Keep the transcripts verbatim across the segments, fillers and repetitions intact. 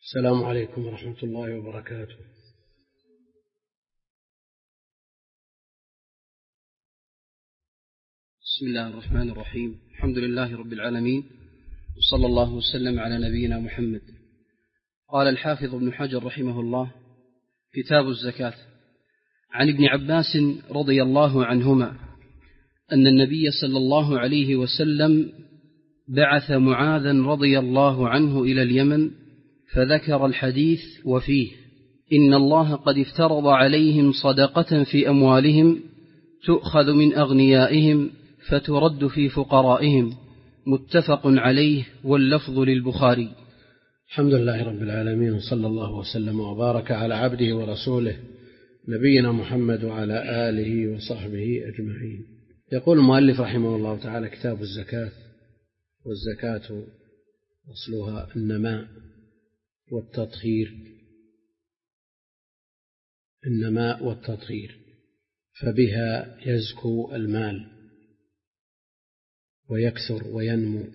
السلام عليكم ورحمة الله وبركاته. بسم الله الرحمن الرحيم. الحمد لله رب العالمين، وصلى الله وسلم على نبينا محمد. قال الحافظ ابن حجر رحمه الله: كتاب الزكاة. عن ابن عباس رضي الله عنهما أن النبي صلى الله عليه وسلم بعث معاذا رضي الله عنه إلى اليمن، فذكر الحديث وفيه: إن الله قد افترض عليهم صدقة في أموالهم تؤخذ من أغنيائهم فترد في فقرائهم. متفق عليه، واللفظ للبخاري. الحمد لله رب العالمين، صلى الله وسلم وبارك على عبده ورسوله نبينا محمد وعلى آله وصحبه أجمعين. يقول المؤلف رحمه الله تعالى: كتاب الزكاة. والزكاة أصلها النماء والتطهير، النماء والتطهير، فبها يزكو المال ويكثر وينمو،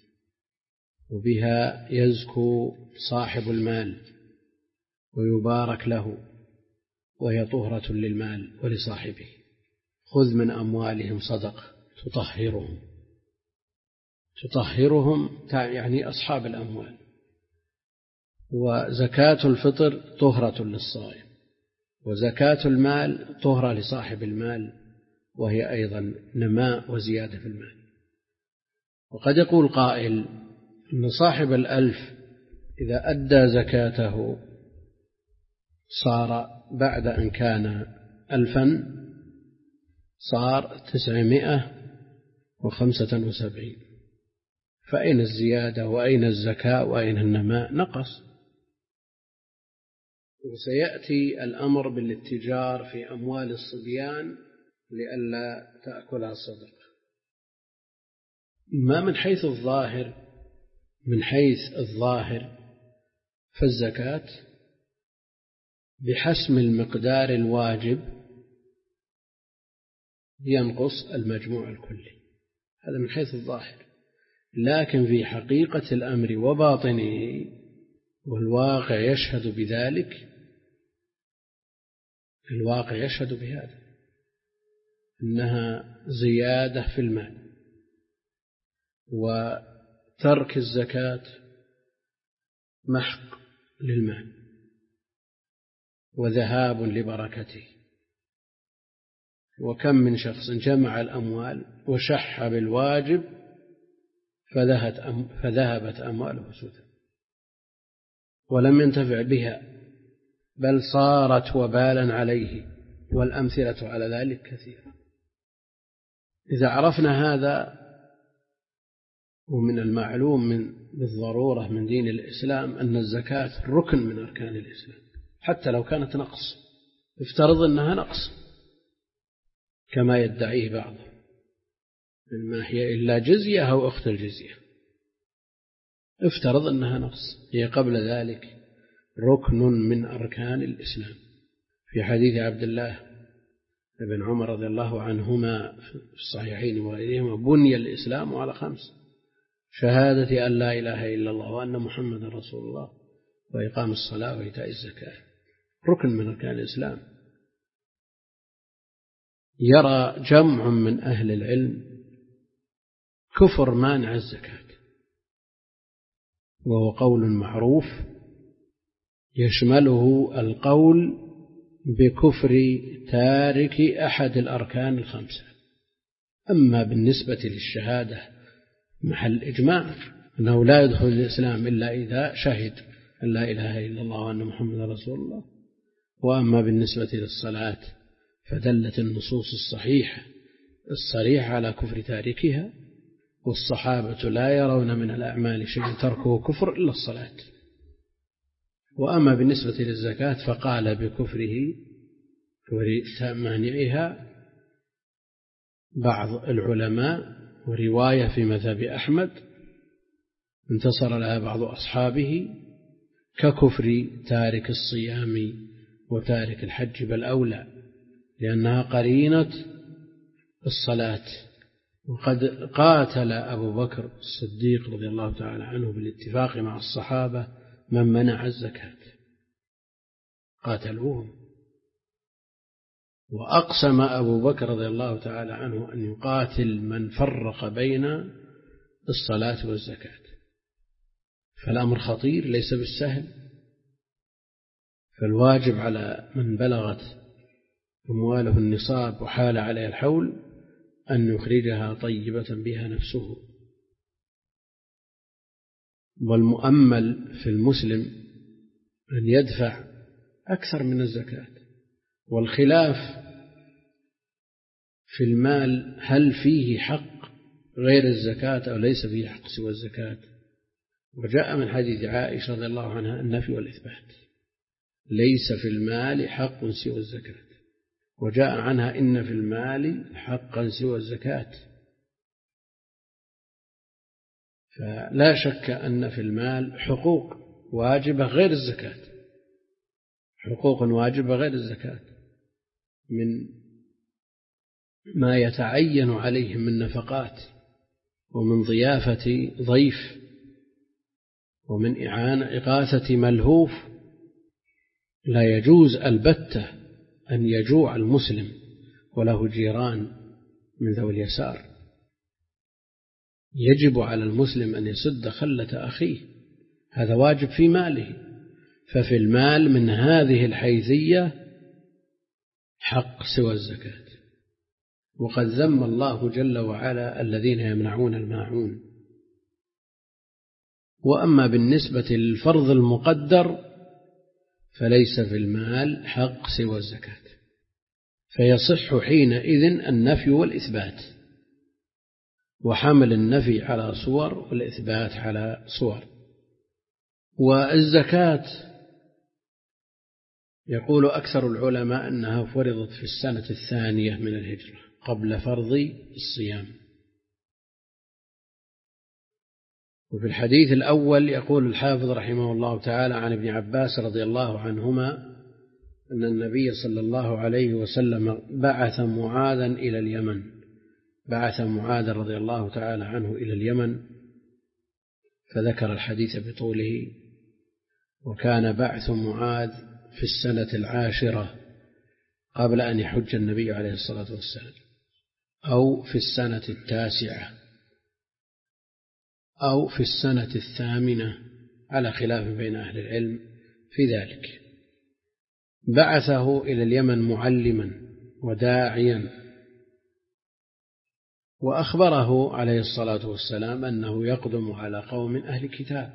وبها يزكو صاحب المال ويبارك له، وهي طهرة للمال ولصاحبه. خذ من أموالهم صدقة تطهرهم، تطهرهم يعني أصحاب الأموال. وزكاة الفطر طهرة للصائم، وزكاة المال طهرة لصاحب المال، وهي أيضا نماء وزيادة في المال. وقد يقول قائل أن صاحب الألف إذا أدى زكاته صار بعد أن كان ألفا صار تسعمائة وخمسة وسبعين، فأين الزيادة وأين الزكاة وأين النماء؟ نقص. وسيأتي الأمر بالاتجار في أموال الصبيان لئلا تأكلها الصدقة. ما من حيث الظاهر من حيث الظاهر فالزكاة بحسم المقدار الواجب ينقص المجموع الكلي، هذا من حيث الظاهر. لكن في حقيقة الأمر وباطنه، والواقع يشهد بذلك، الواقع يشهد بهذا، إنها زيادة في المال. وترك الزكاة محق للمال وذهاب لبركته. وكم من شخص جمع الأموال وشح بالواجب فذهبت أمواله سدى ولم ينتفع بها، بل صارت وبالا عليه، والأمثلة على ذلك كثيرة. إذا عرفنا هذا، ومن المعلوم من بالضرورة من دين الإسلام أن الزكاة ركن من أركان الإسلام، حتى لو كانت نقص، افترض أنها نقص كما يدعيه بعضهم، ما هي إلا جزية أو أخت الجزية، افترض أنها نقص، هي قبل ذلك ركن من أركان الإسلام. في حديث عبد الله بن عمر رضي الله عنهما في الصحيحين وغيرهما: بني الإسلام على خمس: شهادة أن لا إله إلا الله وأن محمد رسول الله وإقام الصلاة وإيتاء الزكاة. ركن من أركان الإسلام. يرى جمع من أهل العلم كفر مانع الزكاة، وهو قول معروف يشمله القول بكفر تارك أحد الأركان الخمسة. أما بالنسبة للشهادة محل إجماع أنه لا يدخل الإسلام إلا إذا شهد أن لا إله إلا الله وأن محمد رسول الله. وأما بالنسبة للصلاة فدلت النصوص الصحيحة الصريحة على كفر تاركها، والصحابة لا يرون من الأعمال شيء تركه كفر إلا الصلاة. وأما بالنسبة للزكاة فقال بكفره كفر مانعها بعض العلماء، ورواية في مذهب أحمد انتصر لها بعض أصحابه، ككفر تارك الصيام وتارك الحج، بل أولى، لأنها قرينة الصلاة. وقد قاتل أبو بكر الصديق رضي الله تعالى عنه بالاتفاق مع الصحابة من منع الزكاة قاتلوهم. وأقسم أبو بكر رضي الله تعالى عنه أن يقاتل من فرق بين الصلاة والزكاة. فالأمر خطير ليس بالسهل. فالواجب على من بلغت أمواله النصاب وحال عليه الحول أن يخرجها طيبة بها نفسه. والمؤمل في المسلم أن يدفع أكثر من الزكاة. والخلاف في المال هل فيه حق غير الزكاة أو ليس فيه حق سوى الزكاة. وجاء من حديث عائشة رضي الله عنها النفي والإثبات، ليس في المال حق سوى الزكاة. وجاء عنها إن في المال حقا سوى الزكاة. فلا شك أن في المال حقوق واجبة غير الزكاة، حقوق واجبة غير الزكاة، من ما يتعين عليهم من نفقات، ومن ضيافة ضيف، ومن إعانة إغاثة ملهوف. لا يجوز البتة أن يجوع المسلم وله جيران من ذوي اليسار. يجب على المسلم أن يسد خلة أخيه، هذا واجب في ماله. ففي المال من هذه الحيثية حق سوى الزكاة. وقد ذم الله جل وعلا الذين يمنعون الماعون. وأما بالنسبة للفرض المقدر فليس في المال حق سوى الزكاة، فيصح حينئذ النفي والإثبات، وحمل النفي على صور والإثبات على صور. والزكاة يقول أكثر العلماء أنها فرضت في السنة الثانية من الهجرة قبل فرض الصيام. وفي الحديث الأول يقول الحافظ رحمه الله تعالى عن ابن عباس رضي الله عنهما أن النبي صلى الله عليه وسلم بعث معاذا إلى اليمن، بعث معاذ رضي الله تعالى عنه إلى اليمن، فذكر الحديث بطوله. وكان بعث معاذ في السنة العاشرة قبل أن يحج النبي عليه الصلاة والسلام، أو في السنة التاسعة، أو في السنة الثامنة، على خلاف بين أهل العلم في ذلك. بعثه إلى اليمن معلما وداعيا، وأخبره عليه الصلاة والسلام أنه يقدم على قوم أهل كتاب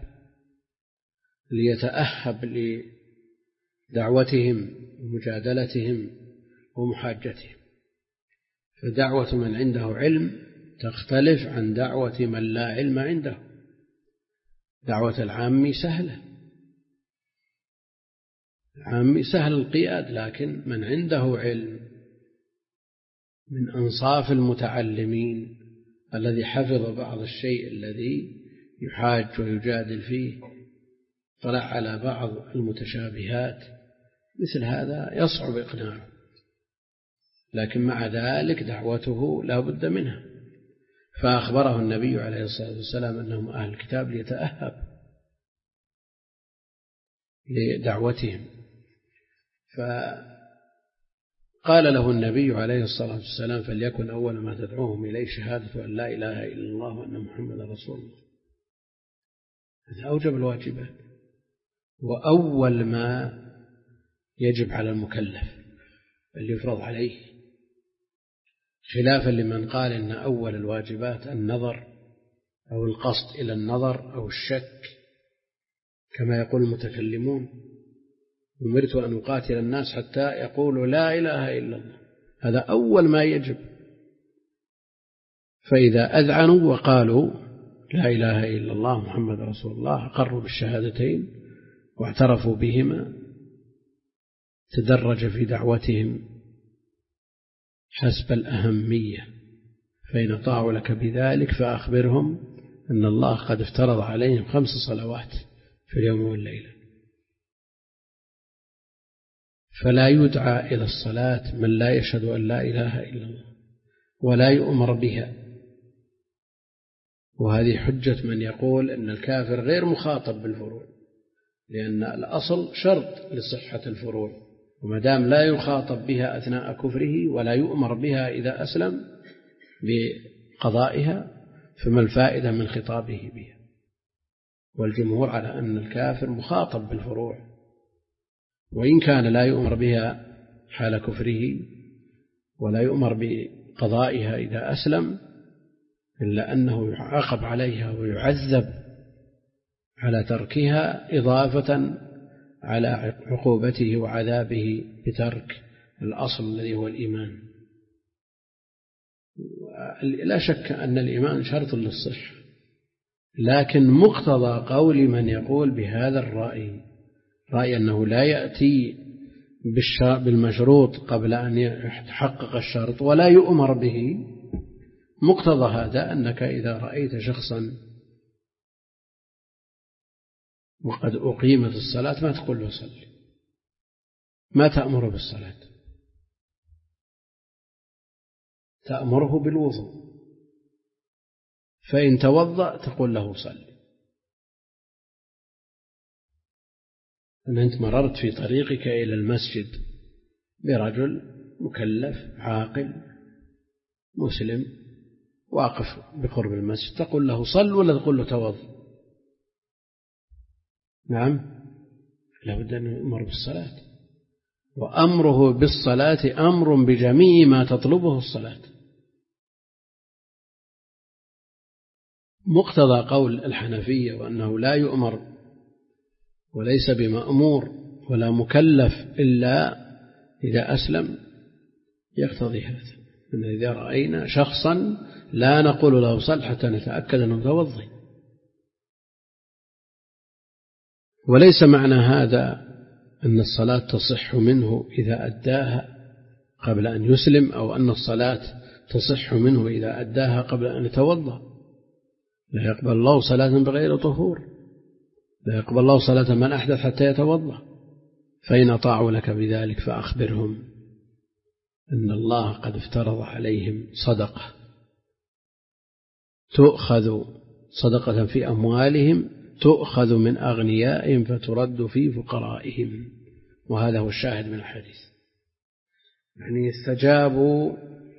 ليتأهب لدعوتهم ومجادلتهم ومحاجتهم. فدعوة من عنده علم تختلف عن دعوة من لا علم عنده. دعوة العام سهلة، العام سهل القياد، لكن من عنده علم من أنصاف المتعلمين الذي حفظ بعض الشيء الذي يحاج ويجادل فيه، طلع على بعض المتشابهات، مثل هذا يصعب إقناعه. لكن مع ذلك دعوته لا بد منها. فأخبره النبي عليه الصلاة والسلام أنهم أهل الكتاب ليتأهب لدعوتهم. فقال له النبي عليه الصلاة والسلام: فليكن أول ما تدعوهم إليه شهادة أن لا إله إلا الله وأن محمدا رسول الله. هذا أوجب الواجبات، وأول ما يجب على المكلف اللي يفرض عليه، خلافا لمن قال إن أول الواجبات النظر أو القصد إلى النظر أو الشك، كما يقول المتكلمون: أمرت أن أقاتل الناس حتى يقولوا لا إله إلا الله. هذا أول ما يجب. فإذا أذعنوا وقالوا لا إله إلا الله محمد رسول الله، أقروا بالشهادتين واعترفوا بهما، تدرج في دعوتهم حسب الأهمية. فإن طاعوا لك بذلك فأخبرهم أن الله قد افترض عليهم خمس صلوات في اليوم والليلة. فلا يدعى إلى الصلاة من لا يشهد أن لا إله إلا الله ولا يؤمر بها. وهذه حجة من يقول أن الكافر غير مخاطب بالفروع، لأن الأصل شرط لصحة الفروع، وما دام لا يخاطب بها أثناء كفره ولا يؤمر بها إذا أسلم بقضائها فما الفائدة من خطابه بها؟ والجمهور على أن الكافر مخاطب بالفروع، وإن كان لا يؤمر بها حال كفره ولا يؤمر بقضائها إذا أسلم، إلا أنه يعاقب عليها ويعذب على تركها إضافة على عقوبته وعذابه بترك الأصل الذي هو الإيمان. لا شك أن الإيمان شرط للصحة، لكن مقتضى قول من يقول بهذا الرأي، رأي أنه لا يأتي بالمشروط قبل أن يتحقق الشرط ولا يؤمر به، مقتضى هذا أنك إذا رأيت شخصا وقد أقيمت الصلاة ما تقول له صلي، ما تأمره بالصلاة، تأمره بالوضوء، فإن توضأ تقول له صلي. أن أنت مررت في طريقك إلى المسجد برجل مكلف عاقل مسلم واقف بقرب المسجد، تقول له صل ولا تقول له توضأ؟ نعم، لابد أن يؤمر بالصلاة، وأمره بالصلاة أمر بجميع ما تطلبه الصلاة. مقتضى قول الحنفية وأنه لا يؤمر وليس بمأمور ولا مكلف إلا إذا أسلم يقتضي هذا، أن إذا رأينا شخصا لا نقول له صل حتى نتأكد أنه متوضي. وليس معنى هذا أن الصلاة تصح منه إذا أداها قبل أن يسلم، أو أن الصلاة تصح منه إذا أداها قبل أن يتوضأ. لا يقبل الله صلاة بغير طهور، لا يقبل الله صلاة من أحدث حتى يتوضأ. فإن أطاعوا لك بذلك فأخبرهم أن الله قد افترض عليهم صدقة تؤخذ صدقة في أموالهم تؤخذ من أغنيائهم فترد في فقرائهم، وهذا هو الشاهد من الحديث. يعني استجابوا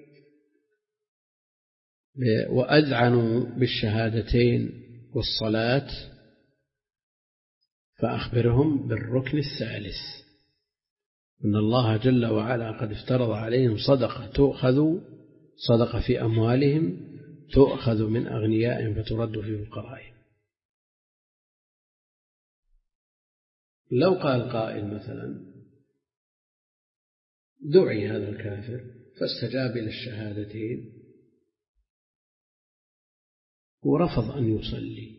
وأذعنوا بالشهادتين والصلاة، فأخبرهم بالركن الثالث أن الله جل وعلا قد افترض عليهم صدقة تؤخذ صدقة في أموالهم تؤخذ من أغنيائهم فترد في فقرائهم. لو قال قائل مثلا دعي هذا الكافر فاستجاب إلى الشهادتين ورفض أن يصلي،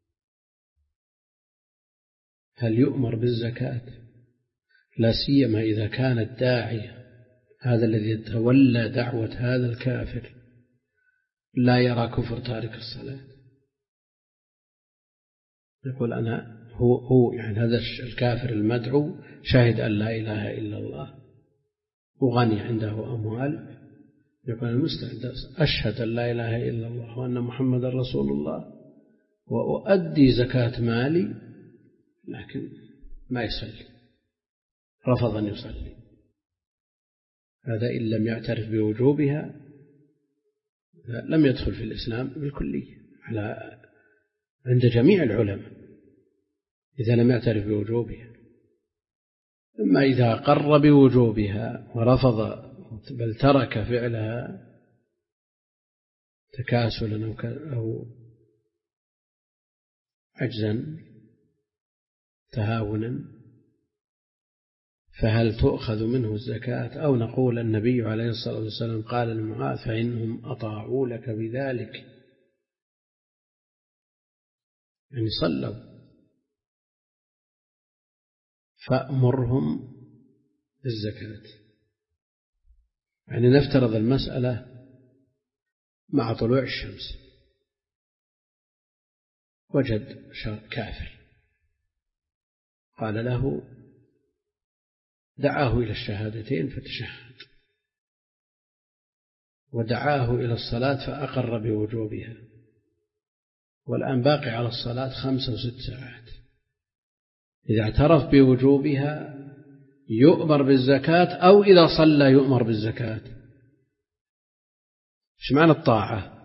هل يؤمر بالزكاة؟ لا سيما إذا كان الداعي هذا الذي يتولى دعوة هذا الكافر لا يرى كفر تارك الصلاة، يقول أنا هو هو يعني هذا الكافر المدعو شهد أن لا إله إلا الله وغني عنده أموال، يقول المستعد أشهد أن لا إله إلا الله وأن محمد رسول الله وأؤدي زكاة مالي، لكن ما يصلي، رفض أن يصلي. هذا إن لم يعترف بوجوبها لم يدخل في الإسلام بالكلية على عند جميع العلماء إذا لم يعترف بوجوبها. أما إذا قر بوجوبها ورفض بل ترك فعلها تكاسلا أو عجزا تهاونا، فهل تؤخذ منه الزكاة؟ أو نقول النبي عليه الصلاة والسلام قال لمعاذ فإنهم أطاعوا لك بذلك، يعني صلوا، فأمرهم بالزكاة. يعني نفترض المسألة مع طلوع الشمس وجد كافر قال له دعاه إلى الشهادتين فتشهد ودعاه إلى الصلاة فأقر بوجوبها، والآن باقي على الصلاة خمس وست ساعات، إذا اعترف بوجوبها يؤمر بالزكاة، أو إذا صلى يؤمر بالزكاة. إيش معنى الطاعة؟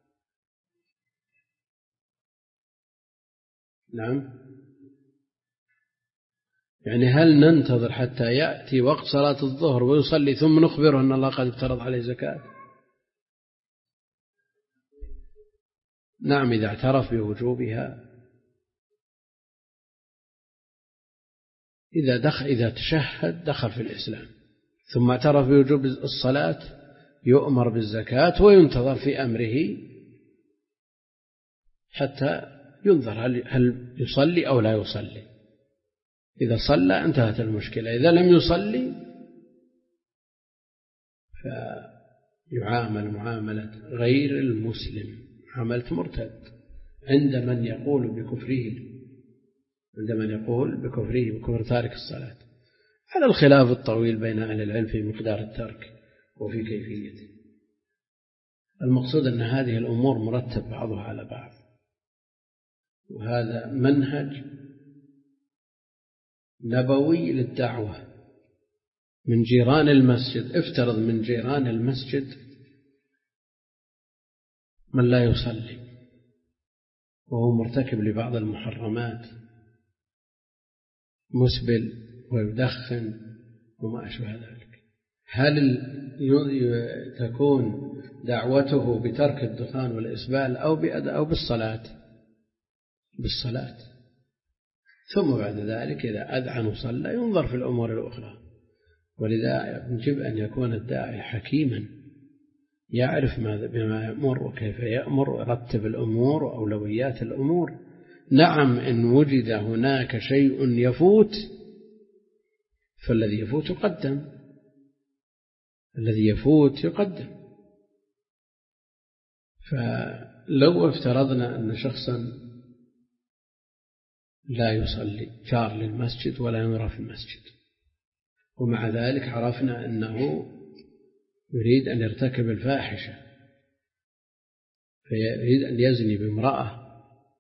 نعم، يعني هل ننتظر حتى يأتي وقت صلاة الظهر ويصلي ثم نخبره أن الله قد افترض عليه زكاة؟ نعم، إذا اعترف بوجوبها، إذا دخل إذا تشهد دخل في الإسلام ثم اعترف بوجوب الصلاة يؤمر بالزكاة وينتظر في أمره حتى ينظر هل هل يصلي أو لا يصلي. إذا صلى انتهت المشكلة، إذا لم يصلي فيعامل معاملة غير المسلم، معاملة مرتد عند من يقول بكفره عند من يقول بكفره بكفر تارك الصلاة، على الخلاف الطويل بين أهل العلم في مقدار الترك وفي كيفيته. المقصود أن هذه الأمور مرتب بعضها على بعض، وهذا منهج نبوي للدعوة من جيران المسجد. افترض من جيران المسجد من لا يصلي وهو مرتكب لبعض المحرمات، مسبل ويدخن وما أشبه ذلك، هل تكون دعوته بترك الدخان والإسبال أو أو بالصلاة؟ بالصلاة. ثم بعد ذلك إذا أذعن وصلى ينظر في الأمور الأخرى. ولذا يجب أن يكون الداعي حكيما يعرف ماذا بما يأمر وكيف يأمر ويرتب الأمور وأولويات الأمور. نعم، إن وجد هناك شيء يفوت فالذي يفوت يقدم، الذي يفوت يقدم. فلو افترضنا أن شخصا لا يصلي جار للمسجد ولا يرى في المسجد، ومع ذلك عرفنا أنه يريد أن يرتكب الفاحشة، فيريد أن يزني بامرأة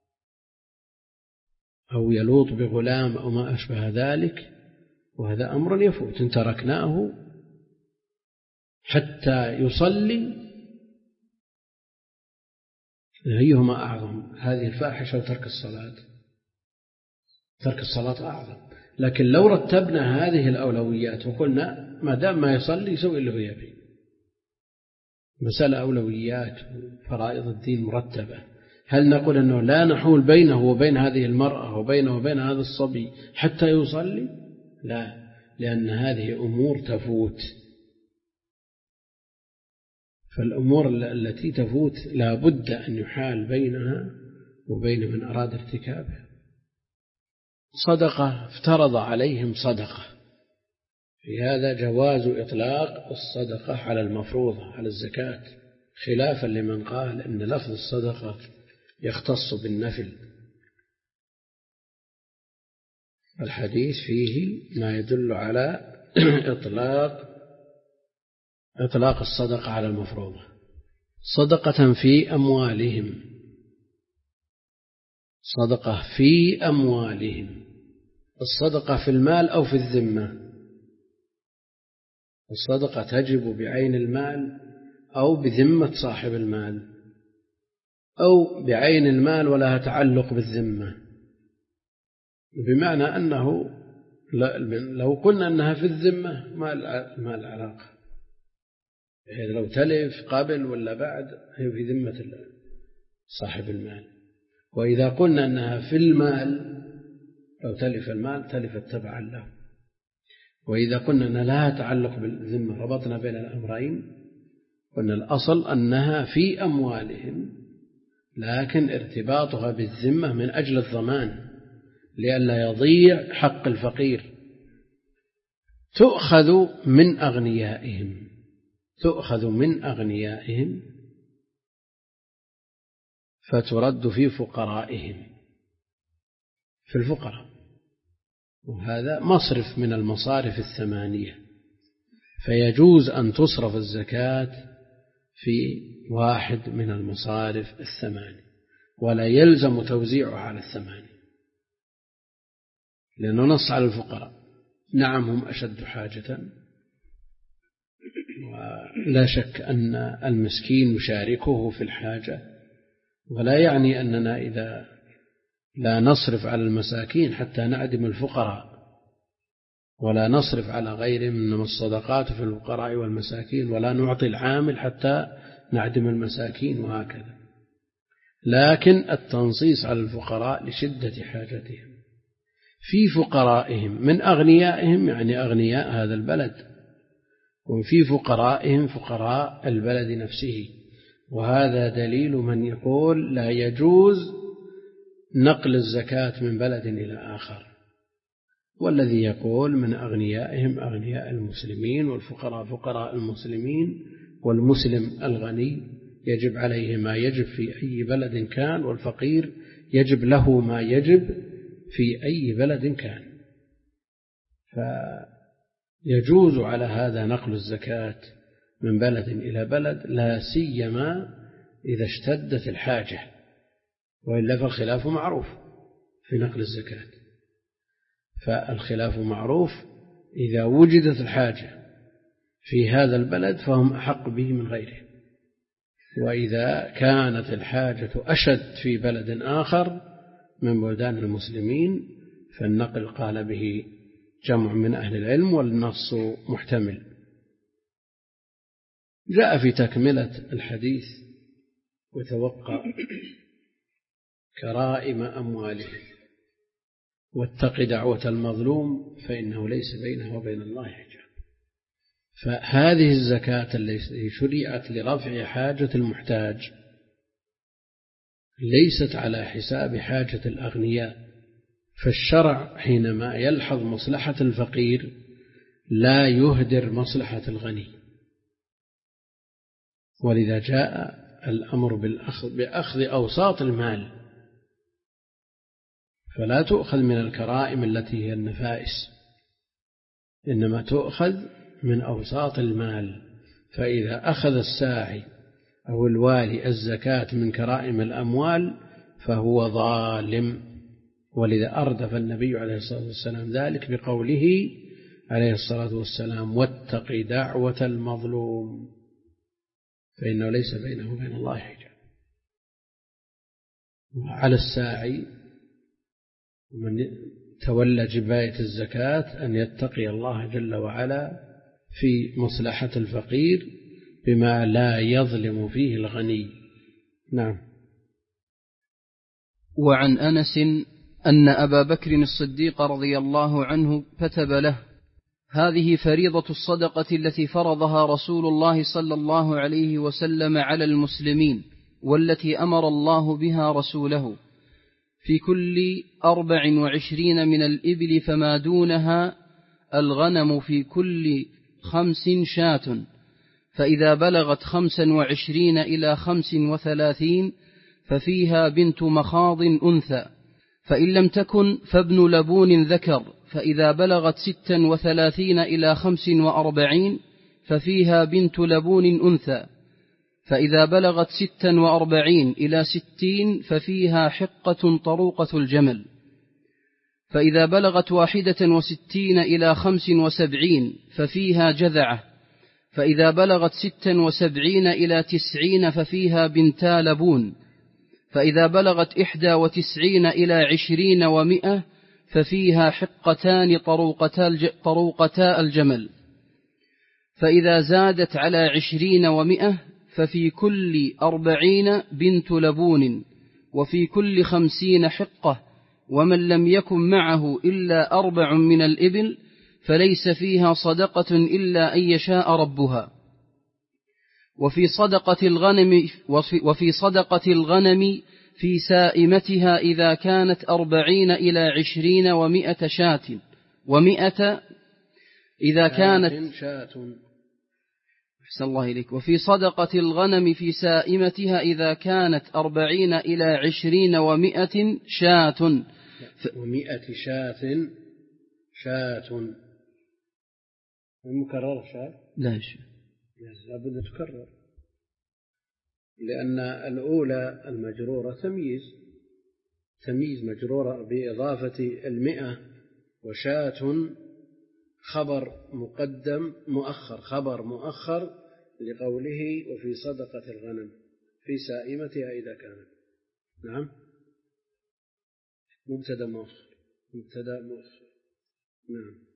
أو يلوط بغلام أو ما أشبه ذلك، وهذا أمر يفوت، إن تركناه حتى يصلي أيهما أعظم، هذه الفاحشة وترك الصلاة؟ ترك الصلاة أعظم. لكن لو رتبنا هذه الأولويات وقلنا ما دام ما يصلي يسوي اللي هو يبي، مسألة أولويات وفرائض الدين مرتبة، هل نقول أنه لا نحول بينه وبين هذه المرأة وبينه وبين هذا الصبي حتى يصلي؟ لا، لأن هذه أمور تفوت. فالأمور التي تفوت لا بد أن يحال بينها وبين من أراد ارتكابها. صدقة، افترض عليهم صدقة، في هذا جواز إطلاق الصدقة على المفروضة على الزكاة، خلافا لمن قال إن لفظ الصدقة يختص بالنفل. الحديث فيه ما يدل على إطلاق إطلاق الصدقة على المفروضة. صدقة في أموالهم، صدقة في أموالهم، الصدقة في المال أو في الذمة. الصدقة تجب بعين المال أو بذمة صاحب المال، أو بعين المال ولها تعلق بالذمة، بمعنى أنه لو قلنا أنها في الذمة ما العلاقة، بحيث لو تلف قبل ولا بعد هي في ذمة صاحب المال. وإذا قلنا أنها في المال لو تلف المال تلفت تبعا له. وإذا قلنا أنها لا تعلق بالذمة ربطنا بين الأمرين، قلنا الأصل أنها في أموالهم، لكن ارتباطها بالذمة من أجل الضمان لئلا يضيع حق الفقير. تؤخذ من أغنيائهم، تؤخذ من أغنيائهم فترد في فقرائهم، في الفقراء، وهذا مصرف من المصارف الثمانية، فيجوز أن تصرف الزكاة في واحد من المصارف الثمانية ولا يلزم توزيعها على الثمانية، لأنه نص على الفقراء. نعم هم أشد حاجة، ولا شك أن المسكين يشاركه في الحاجة، ولا يعني أننا إذا لا نصرف على المساكين حتى نعدم الفقراء، ولا نصرف على غيرهم من الصدقات في الفقراء والمساكين، ولا نعطي العامل حتى نعدم المساكين، وهكذا. لكن التنصيص على الفقراء لشدة حاجتهم. في فقرائهم من أغنيائهم، يعني أغنياء هذا البلد، وفي فقرائهم فقراء البلد نفسه. وهذا دليل من يقول لا يجوز نقل الزكاة من بلد إلى آخر، والذي يقول من أغنيائهم أغنياء المسلمين، والفقراء فقراء المسلمين، والمسلم الغني يجب عليه ما يجب في أي بلد كان، والفقير يجب له ما يجب في أي بلد كان. فيجوز على هذا نقل الزكاة من بلد إلى بلد، لا سيما إذا اشتدت الحاجة، وإلا فالخلاف معروف في نقل الزكاة. فالخلاف معروف إذا وجدت الحاجة في هذا البلد فهم أحق به من غيره، وإذا كانت الحاجة أشد في بلد آخر من بلدان المسلمين فالنقل قال به جمع من أهل العلم، والنص محتمل. جاء في تكملة الحديث: وتوقع كرائم أموالهم واتق دعوة المظلوم فإنه ليس بينه وبين الله حجاب. فهذه الزكاة التي شرعت لرفع حاجة المحتاج ليست على حساب حاجة الأغنياء، فالشرع حينما يلحظ مصلحة الفقير لا يهدر مصلحة الغني، ولذا جاء الأمر بالأخذ بأخذ أوساط المال، فلا تؤخذ من الكرائم التي هي النفائس، إنما تؤخذ من أوساط المال. فإذا أخذ الساعي أو الوالي الزكاة من كرائم الأموال فهو ظالم، ولذا أردف النبي عليه الصلاة والسلام ذلك بقوله عليه الصلاة والسلام: واتق دعوة المظلوم فإنه ليس بينه وبين الله حجاب. وعلى الساعي ومن تولى جباية الزكاة أن يتقي الله جل وعلا في مصلحة الفقير بما لا يظلم فيه الغني. نعم. وعن أنس أن أبا بكر الصديق رضي الله عنه كتب له: هذه فريضة الصدقة التي فرضها رسول الله صلى الله عليه وسلم على المسلمين، والتي أمر الله بها رسوله: في كل أربع وعشرين من الإبل فما دونها الغنم في كل خمس شاة، فإذا بلغت خمسا وعشرين إلى خمس وثلاثين ففيها بنت مخاض أنثى، فإن لم تكن فابن لبون ذكر، فإذا بلغت ستا وثلاثين إلى خمس وأربعين ففيها بنت لبون أنثى، فإذا بلغت ستا وأربعين إلى ستين ففيها حقة طروقة الجمل، فإذا بلغت واحدة وستين إلى خمس وسبعين ففيها جذعة، فإذا بلغت ستا وسبعين إلى تسعين ففيها بنتا لبون، فإذا بلغت إحدى وتسعين إلى عشرين ومئة ففيها حقتان طروقتا الجمل، فإذا زادت على عشرين ومئة ففي كل أربعين بنت لبون، وفي كل خمسين حقة، ومن لم يكن معه إلا أربع من الإبل فليس فيها صدقة إلا أن يشاء ربها. وفي صدقة الغنم وفي صدقة الغنم في سائمتها إذا كانت أربعين إلى عشرين ومئة شاة، ومئة إذا كانت شاة. أحسن الله إليك. وفي صدقة الغنم في سائمتها إذا كانت أربعين إلى عشرين ومئة شاة ف... ومئة شاة شاة المكرر شاة لا شاء لابد تكرر، لأن الأولى المجرورة تمييز تمييز مجرورة بإضافة المئة وشاة خبر مقدم مؤخر خبر مؤخر لقوله وفي صدقة الغنم في سائمتها إذا كانت. نعم مبتدأ مؤخر مبتدأ مؤخر. نعم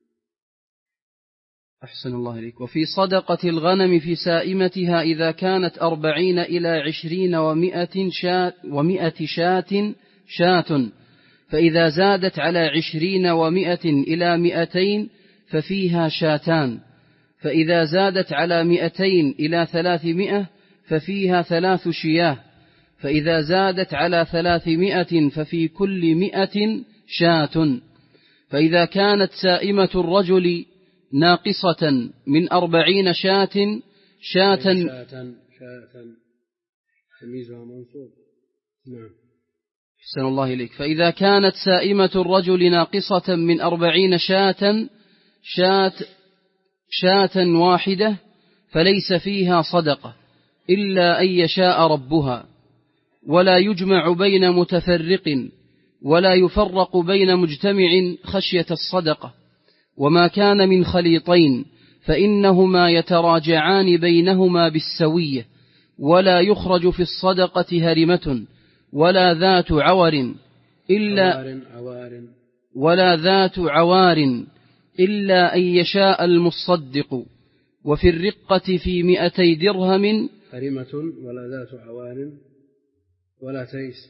أحسن الله إليك. وفي صدقة الغنم في سائمتها إذا كانت أربعين إلى عشرين ومائة شاة, ومائة شاة شاة فإذا زادت على عشرين ومائة إلى مائتين ففيها شاتان، فإذا زادت على مائتين إلى ثلاثمائة ففيها ثلاث شياه، فإذا زادت على ثلاثمائة ففي كل مائة شاة. فإذا كانت سائمة الرجل ناقصة من أربعين شاة شاة شاة تمييزها منصوب. نعم أحسن الله إليك. فإذا كانت سائمة الرجل ناقصة من أربعين شاة شاة شاة واحدة فليس فيها صدقة إلا أن يشاء ربها، ولا يجمع بين متفرق ولا يفرق بين مجتمع خشية الصدقة. وما كان من خليطين فإنهما يتراجعان بينهما بالسوية، ولا يخرج في الصدقة هرمة ولا ذات عور إلا عوار ولا ذات عوار إلا أن يشاء المصدق. وفي الرقة في مئتي درهم هرمة ولا ذات عوار ولا تيس.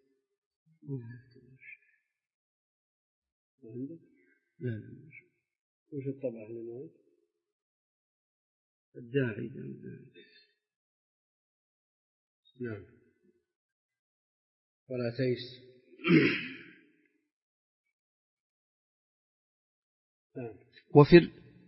لا وش الطبع هنا؟ الداعي. نعم ولا تيس. نعم وفي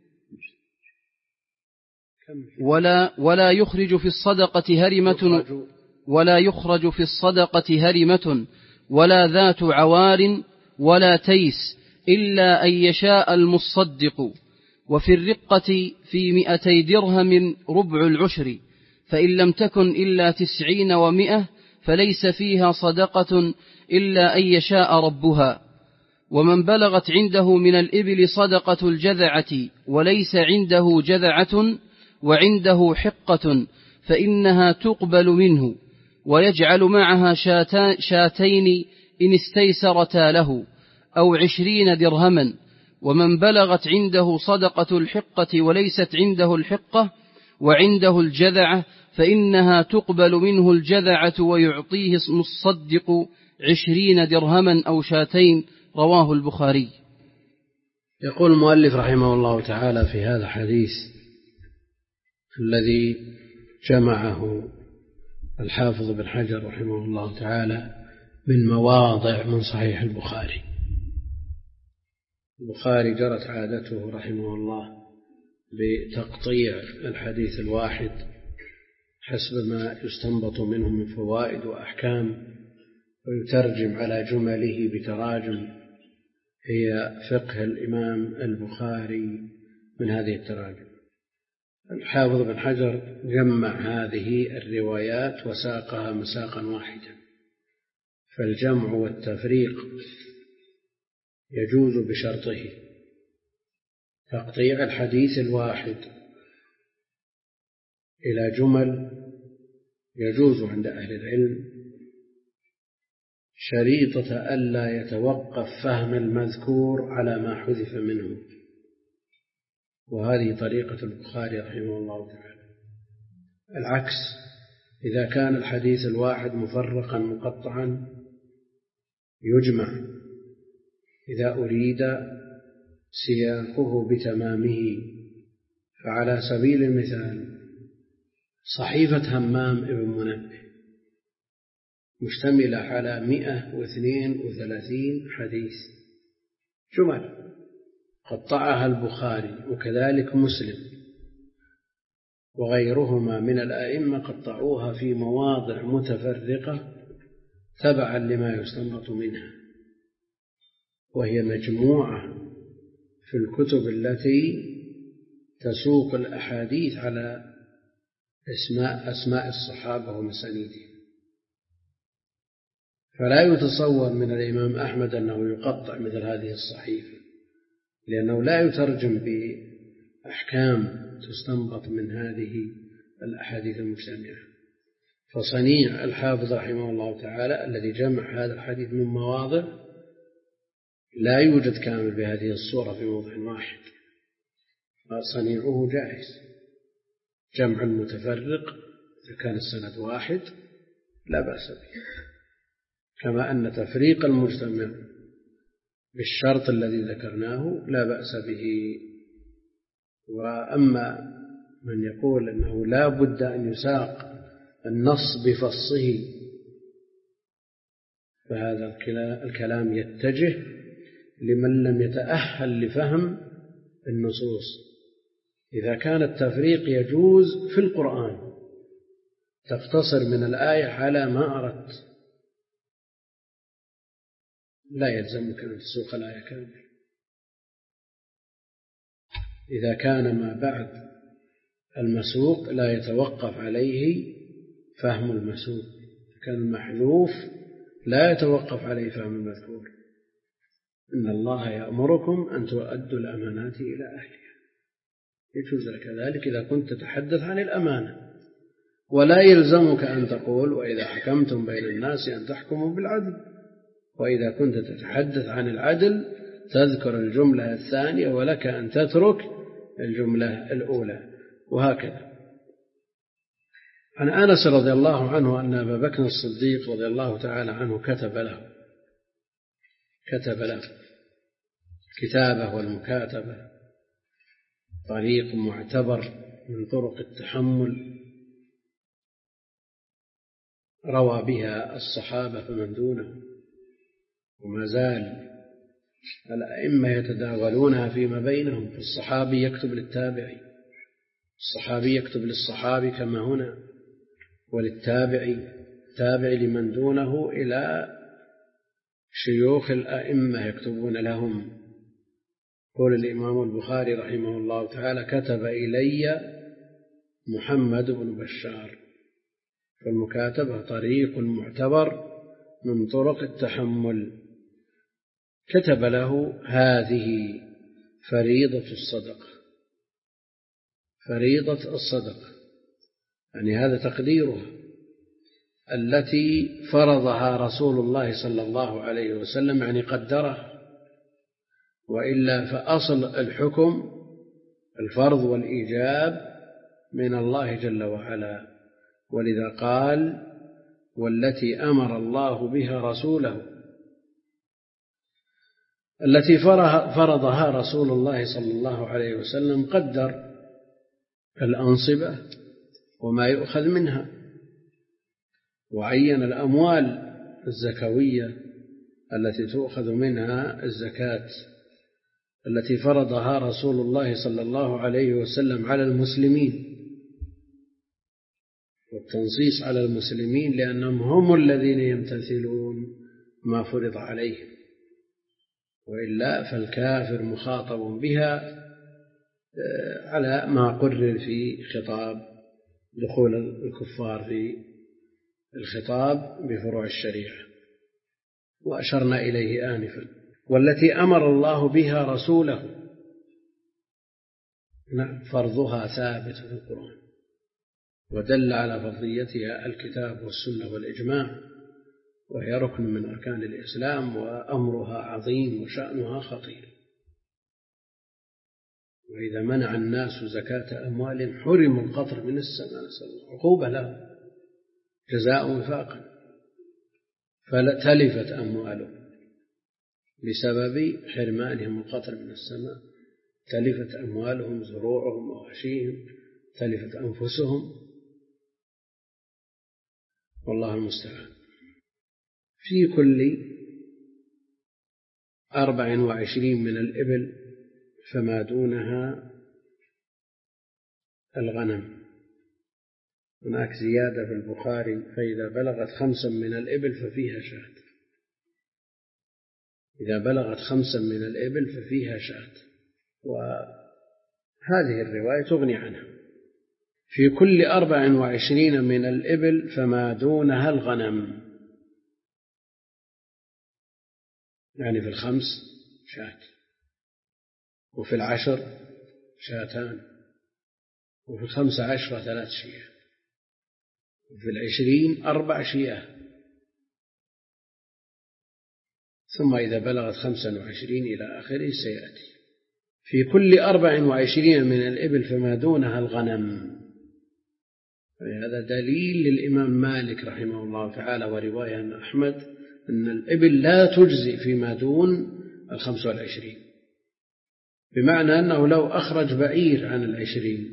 ولا ولا يخرج في الصدقة هرمة ولا يخرج في الصدقة هرمة ولا ذات عوار ولا تيس إلا أن يشاء المصدق. وفي الرقة في مئتي درهم ربع العشر، فإن لم تكن إلا تسعين ومئة فليس فيها صدقة إلا أن يشاء ربها. ومن بلغت عنده من الإبل صدقة الجذعة وليس عنده جذعة وعنده حقة فإنها تقبل منه، ويجعل معها شاتين إن استيسرتا له أو عشرين درهما. ومن بلغت عنده صدقة الحقة وليست عنده الحقة وعنده الجذعة فإنها تقبل منه الجذعة ويعطيه المصدق عشرين درهما أو شاتين. رواه البخاري. يقول المؤلف رحمه الله تعالى في هذا الحديث الذي جمعه الحافظ بن حجر رحمه الله تعالى من مواضع من صحيح البخاري. البخاري جرت عادته رحمه الله بتقطيع الحديث الواحد حسب ما يستنبط منه من فوائد وأحكام، ويترجم على جمله بتراجم هي فقه الإمام البخاري من هذه التراجم. الحافظ بن حجر جمع هذه الروايات وساقها مساقا واحدا، فالجمع والتفريق يجوز بشرطه. تقطيع الحديث الواحد إلى جمل يجوز عند أهل العلم شريطة ألا يتوقف فهم المذكور على ما حذف منه، وهذه طريقة البخاري رحمه الله تعالى. العكس، إذا كان الحديث الواحد مفرقا مقطعا يجمع إذا أريد سياقه بتمامه. فعلى سبيل المثال صحيفة همام ابن منبه مشتملة على مئة واثنين وثلاثين حديث جمل قطعها البخاري وكذلك مسلم وغيرهما من الأئمة قطعوها في مواضع متفرقة تبعا لما يستنبط منها، وهي مجموعة في الكتب التي تسوق الأحاديث على اسماء أسماء الصحابة ومسانيدهم. فلا يتصور من الإمام أحمد أنه يقطع مثل هذه الصحيفة لأنه لا يترجم بأحكام تستنبط من هذه الأحاديث المجتمعة. فصنيع الحافظ رحمه الله تعالى الذي جمع هذا الحديث من مواضع لا يوجد كامل بهذه الصورة في موضع واحد، فصنيعه جائز. جمع المتفرق إذا كان السند واحد لا بأس به، كما أن تفريق المجتمع بالشرط الذي ذكرناه لا بأس به. وأما من يقول أنه لا بد أن يساق النص بفصه فهذا الكلام يتجه لمن لم يتأهل لفهم النصوص. إذا كان التفريق يجوز في القرآن تقتصر من الآية على ما أردت، لا يلزمك أن تسوق الآية كاملة. إذا كان ما بعد المسوق لا يتوقف عليه فهم المسوق، كان المحذوف لا يتوقف عليه فهم المذكور. إن الله يأمركم أن تؤدوا الأمانات إلى أهلها، يجوز لك ذلك إذا كنت تتحدث عن الأمانة، ولا يلزمك أن تقول وإذا حكمتم بين الناس أن تحكموا بالعدل، وإذا كنت تتحدث عن العدل تذكر الجملة الثانية ولك أن تترك الجملة الأولى، وهكذا. عن أنس رضي الله عنه أن أبا بكر الصديق رضي الله تعالى عنه كتب له كتب له كتابة، والمكاتبة طريق معتبر من طرق التحمل روى بها الصحابة فمن دونه، وما زال الأئمة يتداولونها فيما بينهم، فالصحابي يكتب للتابعي، الصحابي يكتب للصحابي كما هنا، وللتابعي تابعي لمن دونه إلى شيوخ الأئمة يكتبون لهم. قول الإمام البخاري رحمه الله تعالى كتب إلي محمد بن بشار، فالمكاتبة طريق معتبر من طرق التحمل. كتب له هذه فريضة الصدقة، فريضة الصدقة يعني هذا تقديرها التي فرضها رسول الله صلى الله عليه وسلم، يعني قدرها، وإلا فأصل الحكم الفرض والإيجاب من الله جل وعلا، ولذا قال والتي أمر الله بها رسوله، التي فرضها رسول الله صلى الله عليه وسلم قدر الأنصبة وما يؤخذ منها، وعين الأموال الزكوية التي تؤخذ منها الزكاة التي فرضها رسول الله صلى الله عليه وسلم على المسلمين، والتنصيص على المسلمين لأنهم هم الذين يمتثلون ما فرض عليهم، وإلا فالكافر مخاطب بها على ما قرر في خطاب دخول الكفار في الخطاب بفروع الشريعة، وأشرنا إليه آنفا. والتي أمر الله بها رسوله، فرضها ثابت في القرآن، ودل على فرضيتها الكتاب والسنة والإجماع، وهي ركن من أركان الإسلام، وأمرها عظيم وشأنها خطير. وإذا منع الناس زكاة أموال حرموا القطر من السماء، نسأل الله عقوبة لهم جزاء وفاقا، فتلفت أموالهم بسبب حرمانهم القطر من السماء، تلفت أموالهم، زروعهم، مواشيهم، تلفت أنفسهم، والله المستعان. في كل أربع وعشرين من الإبل فما دونها الغنم. هناك زيادة في البخاري فإذا بلغت خمسا من الإبل ففيها شاة، إذا بلغت خمسا من الإبل ففيها شاة، وهذه الرواية تغني عنها. في كل أربع وعشرين من الإبل فما دونها الغنم، يعني في الخمس شاة. وفي العشر شاتان، وفي الخمسة عشرة ثلاث شياه، وفي العشرين أربع شياه، ثم إذا بلغت خمسا وعشرين إلى آخره سيأتي. في كل أربع وعشرين من الإبل فما دونها الغنم. هذا دليل للإمام مالك رحمه الله تعالى ورواية عن أحمد أن الإبل لا تجزي فيما دون الخمس والعشرين، بمعنى أنه لو أخرج بعير عن العشرين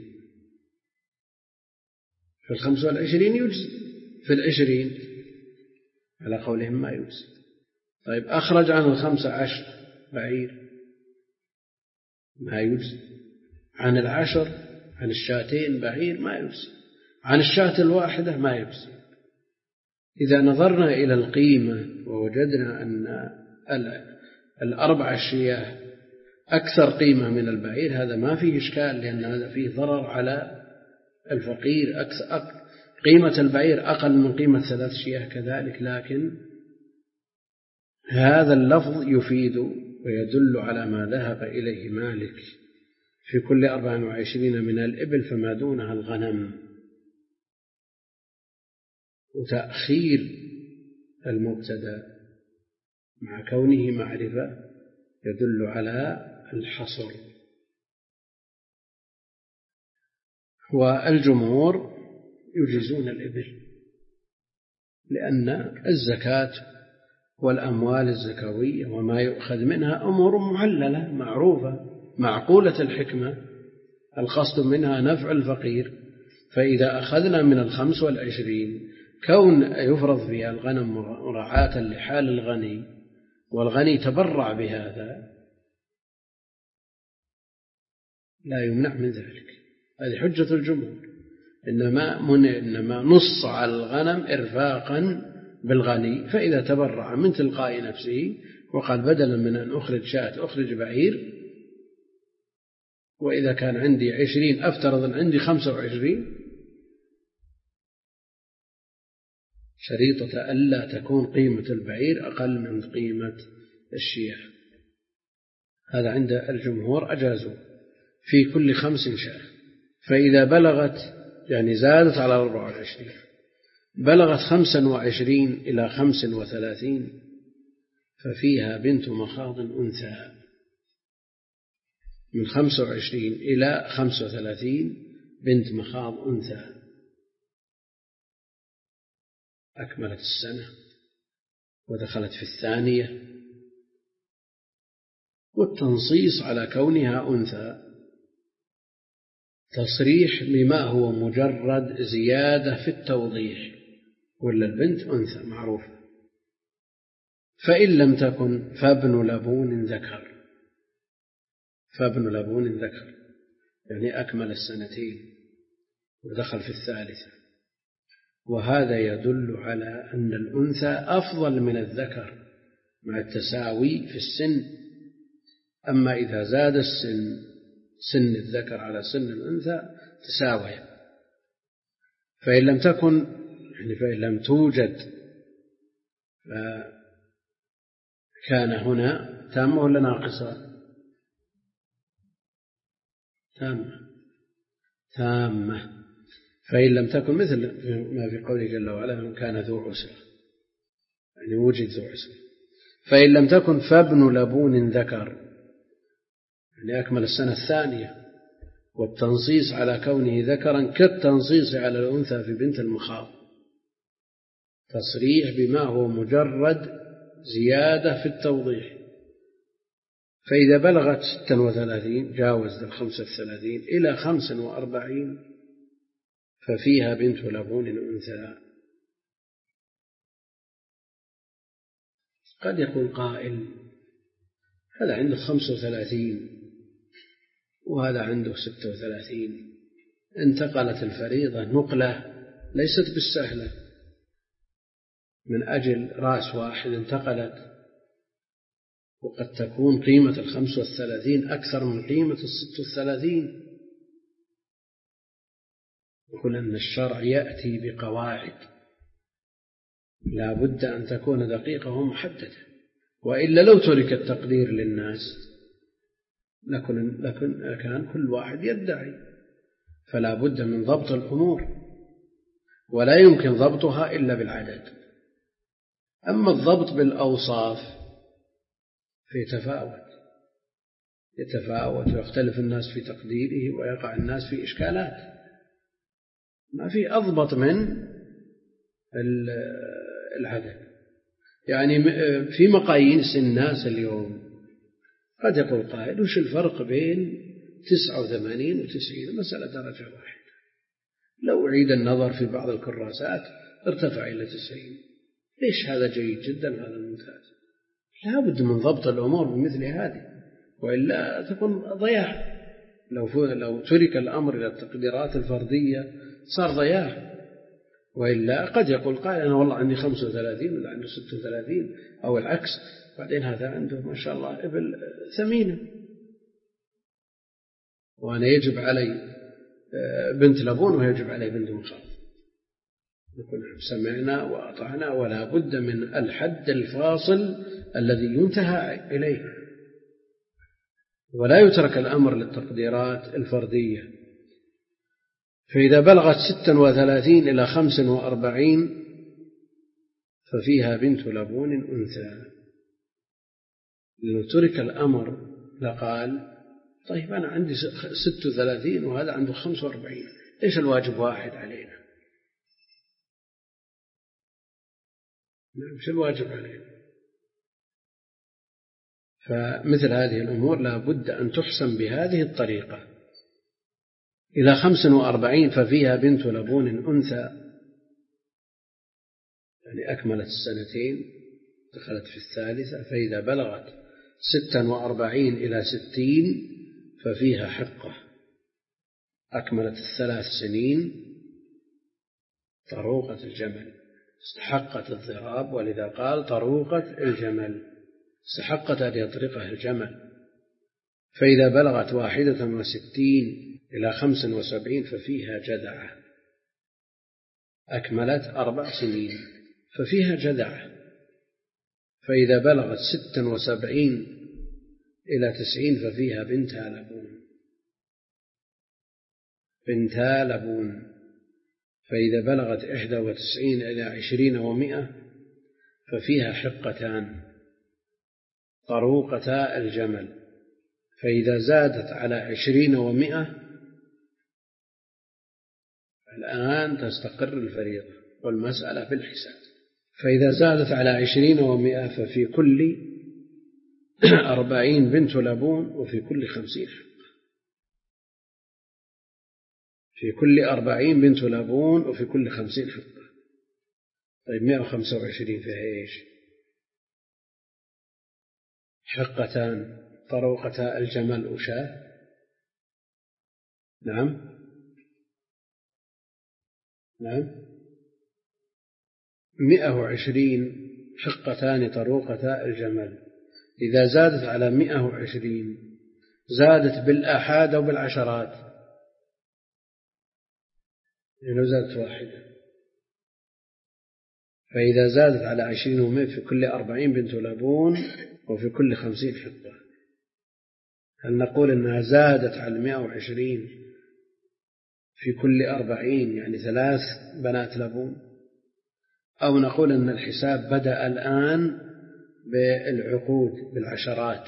في الخمس والعشرين يجزي، في العشرين على قولهم ما يجزي. طيب أخرج عن الخمسة عشر بعير ما يجزي، عن العشر عن الشاتين بعير ما يجزي، عن الشاة الواحدة ما يجزي. إذا نظرنا إلى القيمة ووجدنا أن الأربع شياه أكثر قيمة من البعير، هذا ما فيه إشكال، لأن هذا فيه ضرر على الفقير. أكثر قيمة البعير أقل من قيمة ثلاث شياه كذلك، لكن هذا اللفظ يفيد ويدل على ما ذهب إليه مالك في كل أربع وعشرين من الإبل فما دونها الغنم. وتأخير المبتدأ مع كونه معرفة يدل على الحصر. والجمهور يجيزون الإبل، لأن الزكاة والأموال الزكوية وما يؤخذ منها أمور معللة معروفة معقولة الحكمة، القصد منها نفع الفقير. فإذا أخذنا من الخمس والعشرين كون يفرض فيها الغنم مراعاة لحال الغني، والغني تبرع بهذا، لا يمنع من ذلك. هذه حجة الجمهور، إنما, من إنما نص على الغنم إرفاقا بالغني، فإذا تبرع من تلقاء نفسه وقال بدلا من أن أخرج شاة أخرج بعير، وإذا كان عندي عشرين أفترض أن عندي خمسة وعشرين، شريطة ألا تكون قيمة البعير أقل من قيمة الشياه. هذا عند الجمهور أجازوا في كل خمس شاة. فإذا بلغت يعني زادت على أربع وعشرين، بلغت خمسا وعشرين إلى خمس وثلاثين ففيها بنت مخاض أنثى. من خمسة وعشرين إلى خمسة وثلاثين بنت مخاض أنثى أكملت السنة ودخلت في الثانية. والتنصيص على كونها أنثى تصريح بما هو مجرد زيادة في التوضيح، ولا البنت أنثى معروفة. فإن لم تكن فابن لبون ذكر، فابن لبون ذكر يعني أكمل السنتين ودخل في الثالثة، وهذا يدل على أن الأنثى أفضل من الذكر مع التساوي في السن. أما إذا زاد السن سن الذكر على سن الأنثى تساوي. فإن لم تكن يعني فإن لم توجد فكان هنا تامة ولا ناقصة؟ تامة تامة. فإن لم تكن مثل ما في قوله جل وعلا من كان ذو عسرة، يعني وجد ذو عسرة. فإن لم تكن فابن لبون ذكر يعني أكمل السنة الثانية. والتنصيص على كونه ذكرا كالتنصيص على الأنثى في بنت المخاض، تصريح بما هو مجرد زيادة في التوضيح. فإذا بلغت ستة وثلاثين جاوز الخمسة الثلاثين إلى خمس وأربعين ففيها بنت لبون أنثى. قد يقول قائل هذا عنده خمسة وثلاثين وهذا عنده ستة وثلاثين، انتقلت الفريضة نقلة ليست بالسهلة، من أجل رأس واحد انتقلت، وقد تكون قيمة الخمس والثلاثين أكثر من قيمة الست والثلاثين. يقول أن الشرع يأتي بقواعد لا بد أن تكون دقيقة ومحددة، وإلا لو ترك التقدير للناس لكن, لكن كان كل واحد يدعي، فلا بد من ضبط الأمور، ولا يمكن ضبطها إلا بالعدد. أما الضبط بالأوصاف فيتفاوت يتفاوت ويختلف الناس في تقديره، ويقع الناس في إشكالات. ما في أضبط من العدد. يعني في مقاييس الناس اليوم قد يقول قائل: وش الفرق بين تسعة وثمانين وتسعين؟ مسألة درجة واحدة. لو أعيد النظر في بعض الكراسات ارتفع إلى تسعين. ليش؟ هذا جيد جدا، هذا ممتاز. لا بد من ضبط الأمور بمثل هذه، وإلا تكون ضياع. لو لو ترك الأمر إلى التقديرات الفردية صار ضياع. وإلا قد يقول قائل: أنا والله عندي خمسة وثلاثين ولا عنده ستة وثلاثين أو العكس، بعدين هذا عنده ما شاء الله إبل ثمينة، وأنا يجب علي بنت لبون ويجب علي بنت مخاض. نقول: سمعنا وأطعنا، ولا بد من الحد الفاصل الذي ينتهى إليه، ولا يترك الأمر للتقديرات الفردية. فإذا بلغت ستة وثلاثين إلى خمس وأربعين ففيها بنت لبون أنثى. لو ترك الأمر لقال: طيب أنا عندي ستة وثلاثين وهذا عنده خمس وأربعين، إيش الواجب واحد علينا؟ إيش الواجب علينا؟ فمثل هذه الأمور لا بد أن تحسم بهذه الطريقة. إلى خمس وأربعين ففيها بنت لبون أنثى، يعني أكملت السنتين، دخلت في الثالثة. فإذا بلغت ستة وأربعين إلى ستين ففيها حقة، أكملت الثلاث سنين، طروقة الجمل، استحقت الضراب، ولذا قال طروقة الجمل، استحقت أن يطرقها الجمل. فإذا بلغت واحدة وستين إلى خمس وسبعين ففيها جدعة، أكملت أربع سنين ففيها جدعة. فإذا بلغت ستة وسبعين إلى تسعين ففيها بنتا لبون، بنتا لبون. فإذا بلغت إحدى وتسعين إلى عشرين ومئة ففيها حقتان، طروقتا الجمل. فإذا زادت على عشرين ومئة الآن تستقر الفريضة والمسألة في الحساب. فإذا زادت على عشرين ومئة ففي كل أربعين بنت لبون، وفي كل خمسين حقة. في كل أربعين بنت لبون وفي كل خمسين حقة. طيب مئة وخمسة وعشرين فيها إيش؟ حقتان، طروقتا الجمل وشاه. نعم نعم مئة وعشرين حقتان طروقتا الجمل. إذا زادت على مئة وعشرين زادت بالآحاد أو بالعشرات، لو زادت واحدة. فإذا زادت على عشرين ومئة في كل أربعين بنت لبون وفي كل خمسين حقة. هل نقول أنها زادت على مئة وعشرين في كل أربعين يعني ثلاث بنات لبون، أو نقول أن الحساب بدأ الآن بالعقود بالعشرات؟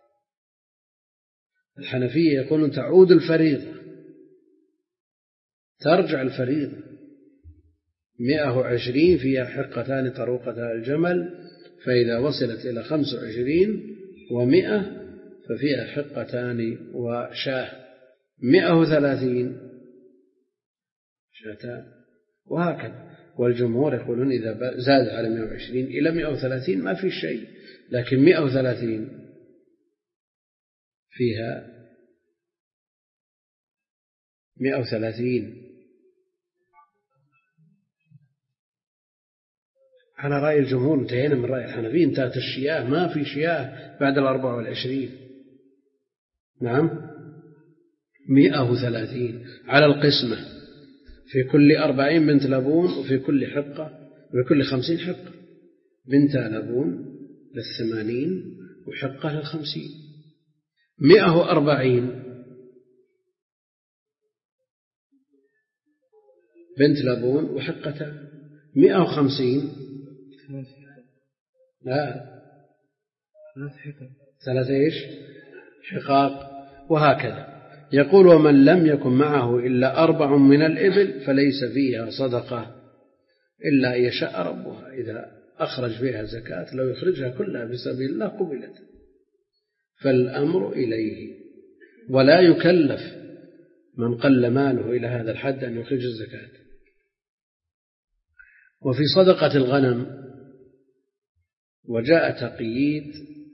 الحنفية يقولون تعود الفريضة، ترجع الفريضة. مئة وعشرين فيها حقتان طروقتا الجمل، فإذا وصلت إلى خمس وعشرين ومئة ففيها حقتان وشاه. مئة وثلاثين شاتان، وهكذا. والجمهور يقولون إذا زاد على مئة وعشرين إلى مئة وثلاثين ما في شيء، لكن مئة وثلاثين فيها مئة وثلاثين على رأي الجمهور. انتهينا من رأي الحنفية، انتهت الشياه، ما في شياه بعد الأربع والعشرين. نعم مئة وثلاثين على القسمة، في كل أربعين بنت لبون وفي كل حقة وفي كل خمسين حقة. بنت لبون للثمانين وحقة للخمسين. مئة وأربعين بنت لبون وحقتان. مئة وخمسين لا ثلاثة إيش حقاق. وهكذا يقول ومن لم يكن معه إلا أربع من الإبل فليس فيها صدقة إلا أن يشاء ربها. إذا أخرج فيها زكاة لو يخرجها كلها في سبيل الله قبلت، فالأمر إليه، ولا يكلف من قل ماله إلى هذا الحد أن يخرج الزكاة. وفي صدقة الغنم وجاء تقييد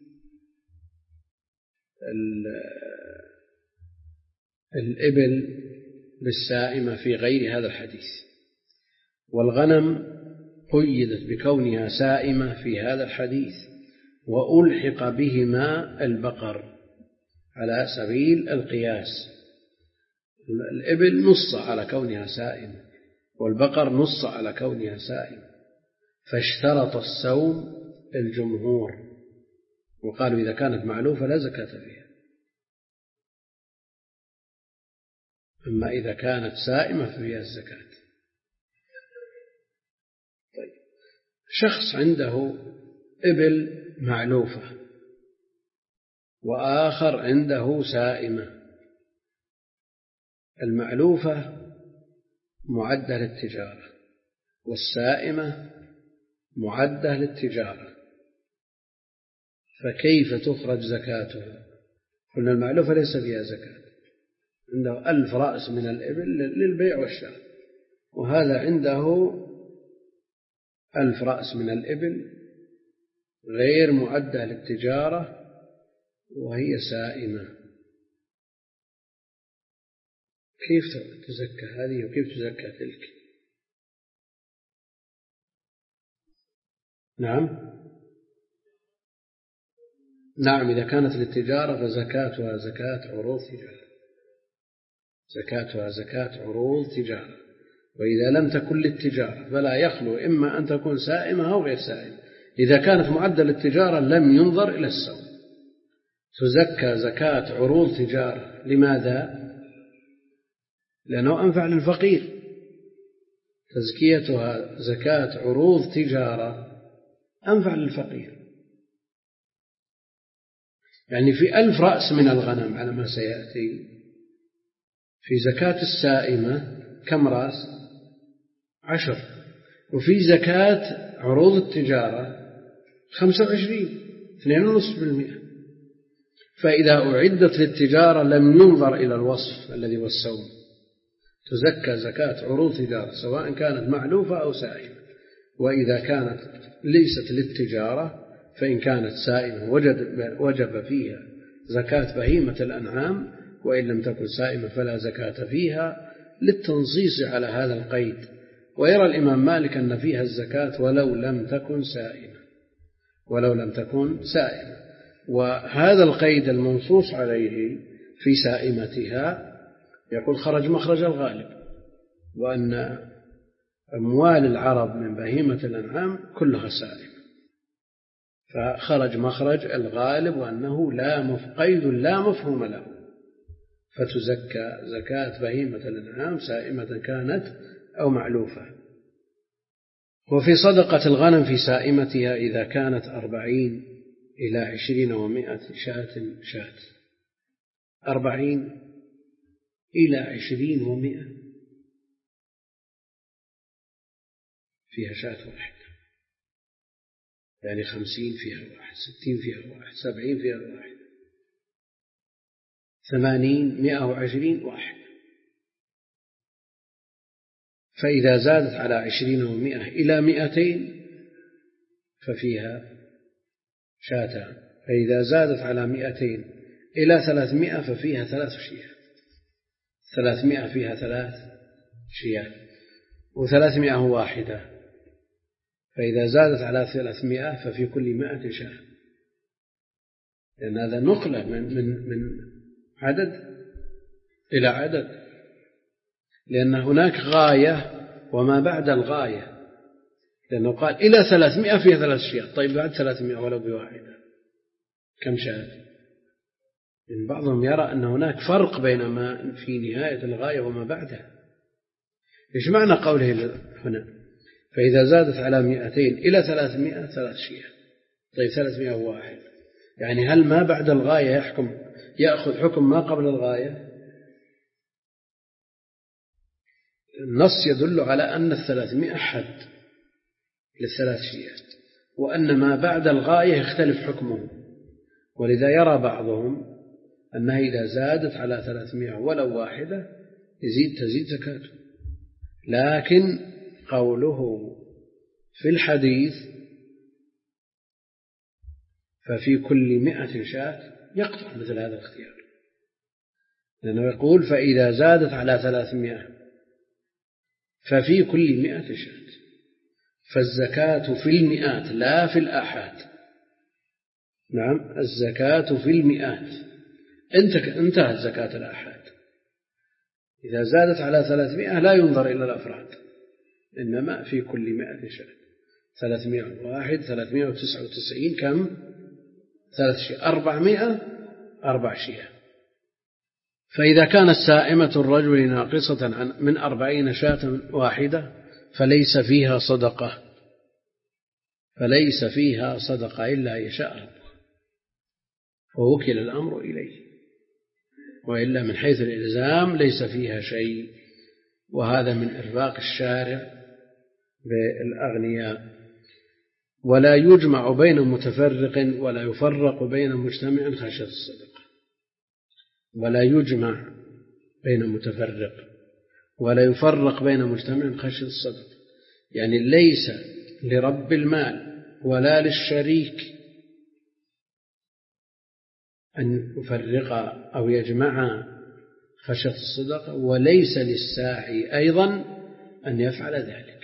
الإبل بالسائمة في غير هذا الحديث، والغنم قيدت بكونها سائمة في هذا الحديث، وألحق بهما البقر على سبيل القياس. الإبل نص على كونها سائمة، والبقر نص على كونها سائمة، فاشترط السوم الجمهور وقالوا إذا كانت معلوفة لا زكاة فيها، أما إذا كانت سائمة ففيها الزكاة. طيب، شخص عنده إبل معلوفة وآخر عنده سائمة. المعلوفة معدة للتجارة والسائمة معدة للتجارة، فكيف تخرج زكاتها؟ قلنا المعلوفة ليس فيها زكاة، عنده ألف رأس من الإبل للبيع والشراء، وهذا عنده ألف رأس من الإبل غير معدة للتجارة وهي سائمة. كيف تزكى هذه وكيف تزكى تلك؟ نعم نعم إذا كانت للتجارة فزكاتها زكاة عروض تجارة، زكاتها زكاة عروض تجارة. وإذا لم تكن للتجارة فلا يخلو إما أن تكون سائمة أو غير سائمة. إذا كانت معدة للتجارة لم ينظر إلى السوم، تزكى زكاة عروض تجارة. لماذا؟ لأنه أنفع للفقير. تزكيتها زكاة عروض تجارة أنفع للفقير. يعني في ألف رأس من الغنم على ما سيأتي، في زكاة السائمة كم رأس؟ عشر، وفي زكاة عروض التجارة خمسة وعشرين، اثنين ونصف بالمئة. فإذا أعدت للتجارة لم ينظر إلى الوصف الذي هو السوم، تزكى زكاة عروض تجارة سواء كانت معلوفة أو سائمة. وإذا كانت ليست للتجارة فإن كانت سائمة وجب فيها زكاة بهيمة الأنعام، وإن لم تكن سائمة فلا زكاة فيها، للتنصيص على هذا القيد. ويرى الإمام مالك أن فيها الزكاة ولو لم تكن سائمة، ولو لم تكن سائمة. وهذا القيد المنصوص عليه في سائمتها يقول خرج مخرج الغالب، وأن أموال العرب من بهيمة الأنعام كلها سائمة، فخرج مخرج الغالب وأنه لا قيد لا مفهوم له، فتزكى زكاة بهيمة الأنعام سائمة كانت أو معلوفة. وفي صدقة الغنم في سائمتها إذا كانت أربعين إلى عشرين ومائة شاة شاة، أربعين إلى عشرين ومائة فيها شاة واحدة، يعني خمسين فيها واحد، ستين فيها واحد، سبعين فيها واحد، ثمانين، مائة وعشرين واحد. فإذا زادت على عشرين ومائة إلى مائتين ففيها شاتان، فإذا زادت على مائتين إلى ثلاثمائة ففيها ثلاث شياه، ثلاثمائة فيها ثلاث شياه، وثلاثمائة واحدة. فإذا زادت على ثلاثمائة ففي كل مائة شاه، لأن هذا نقلة من, من, من عدد إلى عدد، لأن هناك غاية وما بعد الغاية، لأنه قال إلى ثلاثمائة فيها ثلاث شياه. طيب بعد ثلاثمائة ولو بواحدة كم شاه؟ إن بعضهم يرى أن هناك فرق بين ما في نهاية الغاية وما بعدها. إيش معنى قوله هنا فإذا زادت على مئتين إلى ثلاثمائة ثلاث شيئة؟ طيب ثلاثمائة وواحد، يعني هل ما بعد الغاية يحكم يأخذ حكم ما قبل الغاية؟ النص يدل على أن الثلاثمائة حد للثلاث شيئات، وأن ما بعد الغاية يختلف حكمه. ولذا يرى بعضهم أنها إذا زادت على ثلاثمائة ولو واحدة يزيد تزيد زكاته. لكن قوله في الحديث ففي كل مئة شاة يقطع مثل هذا الاختيار، لأنه يقول فإذا زادت على ثلاثمائة ففي كل مئة شاة، فالزكاة في المئات لا في الآحاد. نعم، الزكاة في المئات، انتهت زكاة الآحاد. إذا زادت على ثلاثمائة لا ينظر إلى الأفراد، إنما في كل مئة شاة. ثلاثمائة وواحد، ثلاثمائة وتسعة وتسعين كم؟ ثلاث شيء، أربعمائة أربع شيء. فإذا كانت سائمة الرجل ناقصة من أربعين شاة واحدة فليس فيها صدقة، فليس فيها صدقة إلا يشاء ربه، ووكل الأمر إليه، وإلا من حيث الإلزام ليس فيها شيء. وهذا من إرفاق الشارع بالأغنياء. ولا يجمع بين متفرق ولا يفرق بين مجتمع خشية الصدقة. ولا يجمع بين متفرق ولا يفرق بين مجتمع خشية الصدقة، يعني ليس لرب المال ولا للشريك أن يفرق أو يجمع خشية الصدقة، وليس للساعي أيضا أن يفعل ذلك.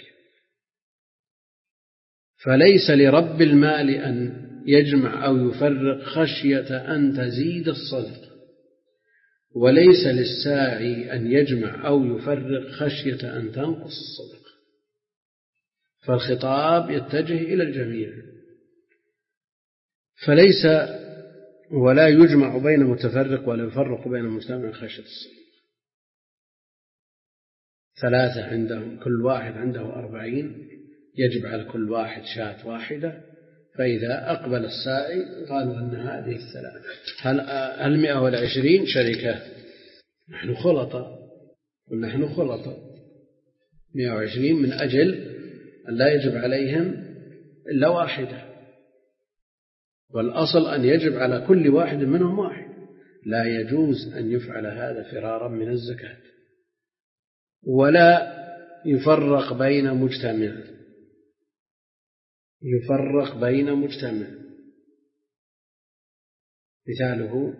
فليس لرب المال أن يجمع أو يفرق خشية أن تزيد الصدقة، وليس للساعي أن يجمع أو يفرق خشية أن تنقص الصدقة. فالخطاب يتجه إلى الجميع. فليس ولا يجمع بين متفرق ولا يفرق بين مجتمع خشية الصدقة. ثلاثة عندهم كل واحد عنده أربعين، يجب على كل واحد شاة واحدة. فإذا أقبل السائل قالوا أن هذه الثلاثة هل هل مئة والعشرين شركة، نحن خلطة ونحن خلطة مئة وعشرين من أجل أن لا يجب عليهم إلا واحدة، والأصل أن يجب على كل واحد منهم واحد. لا يجوز أن يفعل هذا فرارا من الزكاة. ولا يفرق بين مجتمع، يفرق بين مجتمع مثاله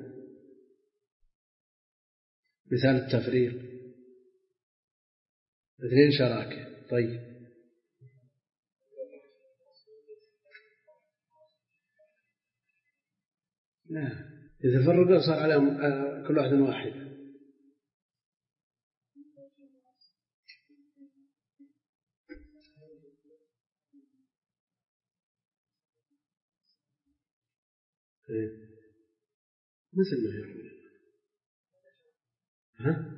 مثال التفريق اثنين شراكة. طيب لا، إذا فرقوا صار على كل واحد واحد. مثل ما يقول ها؟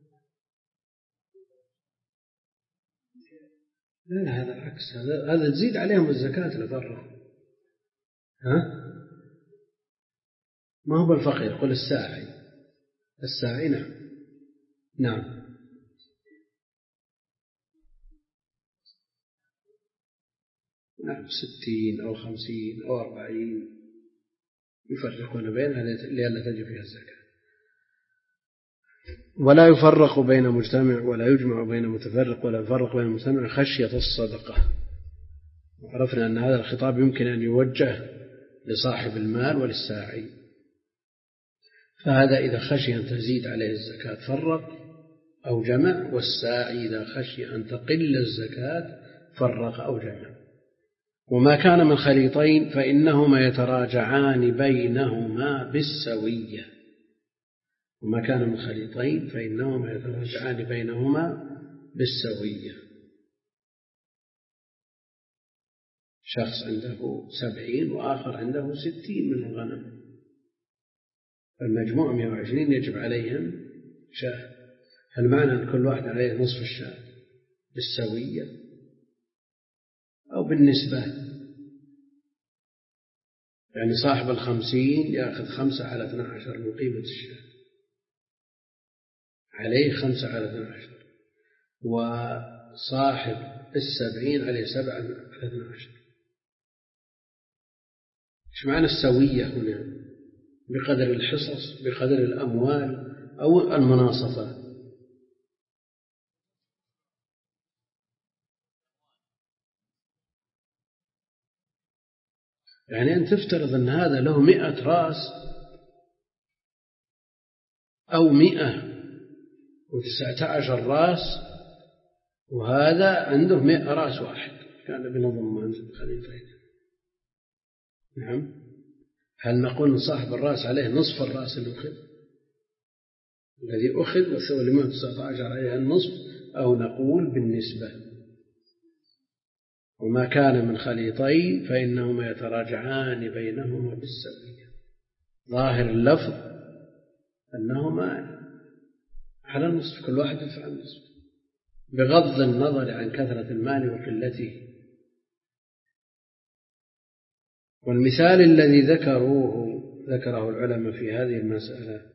لا لا، هذا العكس، هذا هذا تزيد عليهم الزكاة لفرق. ها؟ ما هو بالفقير، قل الساعي. الساعي نعم نعم نعم ستين أو خمسين أو أربعين يفرقون بينها لئلا تجب فيها الزكاة. ولا يفرق بين مجتمع ولا يجمع بين متفرق ولا يفرق بين مجتمع خشية الصدقة. وعرفنا أن هذا الخطاب يمكن أن يوجه لصاحب المال وللساعي. فهذا إذا خشي أن تزيد عليه الزكاة فرق أو جمع، والساعي إذا خشي أن تقل الزكاة فرق أو جمع. وما كان من خليطين فإنهما يتراجعان بينهما بالسوية. وما كان من خليطين فإنهما يتراجعان بينهما بالسوية. شخص عنده سبعين وآخر عنده ستين من الغنم، المجموع مئة وعشرين يجب عليهم شاة. هل معنى أن كل واحد عليه نصف الشاة بالسوية أو بالنسبة؟ يعني صاحب الخمسين يأخذ خمسة على اثنى عشر من قيمة الشاة، عليه خمسة على اثنى عشر، وصاحب السبعين عليه سبعة على اثنى عشر. إيش معنى السوية هنا؟ بقدر الحصص، بقدر الأموال، أو المناصفة؟ يعني أن تفترض أن هذا له مئة رأس أو مئة وتسعة عشر رأس، وهذا عنده مئة رأس واحد، كان بنظم منزل خليفين. نعم. هل نقول صاحب الرأس عليه نصف الرأس اللي أخذ الذي أخذ والثوى لمئة وتسعة عشر عليها النصف، أو نقول بالنسبة؟ وما كان من خليطين فإنهما يتراجعان بينهما بالسوية. ظاهر اللفظ أنهما على النصف، كل واحد يدفع النصف بغض النظر عن كثرة المال وقلته. والمثال الذي ذكروه ذكره العلماء في هذه المسألة،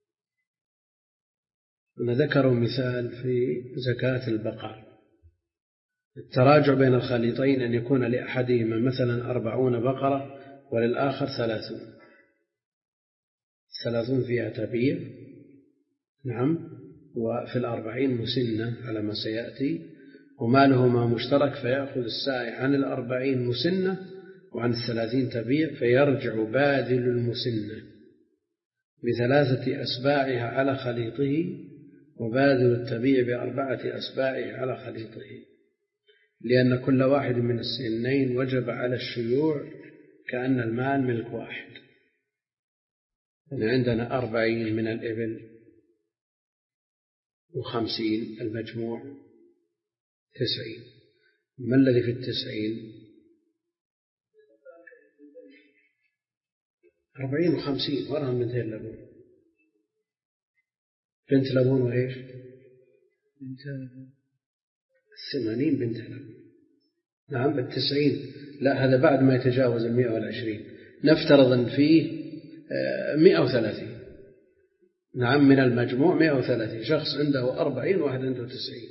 أن ذكروا مثال في زكاة البقر، التراجع بين الخليطين أن يكون لأحدهما مثلا أربعون بقرة وللآخر ثلاثون، ثلاثون فيها تبيع، نعم، وفي الأربعين مسنة على ما سيأتي، ومالهما مشترك فيأخذ السائع عن الأربعين مسنة وعن الثلاثين تبيع، فيرجع باذل المسنة بثلاثة أسباعها على خليطه، وباذل التبيع بأربعة أسباعه على خليطه، لأن كل واحد من السنين وجب على الشيوع كأن المال ملك واحد. يعني عندنا أربعين من الإبل وخمسين، المجموع تسعين. ما الذي في التسعين؟ أربعين وخمسين، وراهم بنتين لبون، بنت لبون وإيش؟ الثمانين بنت لبون. نعم بالتسعين، لا هذا بعد ما يتجاوز المئة والعشرين، نفترض أن فيه مئة وثلاثين. نعم من المجموع مئة وثلاثين، شخص عنده أربعين واحد عنده تسعين.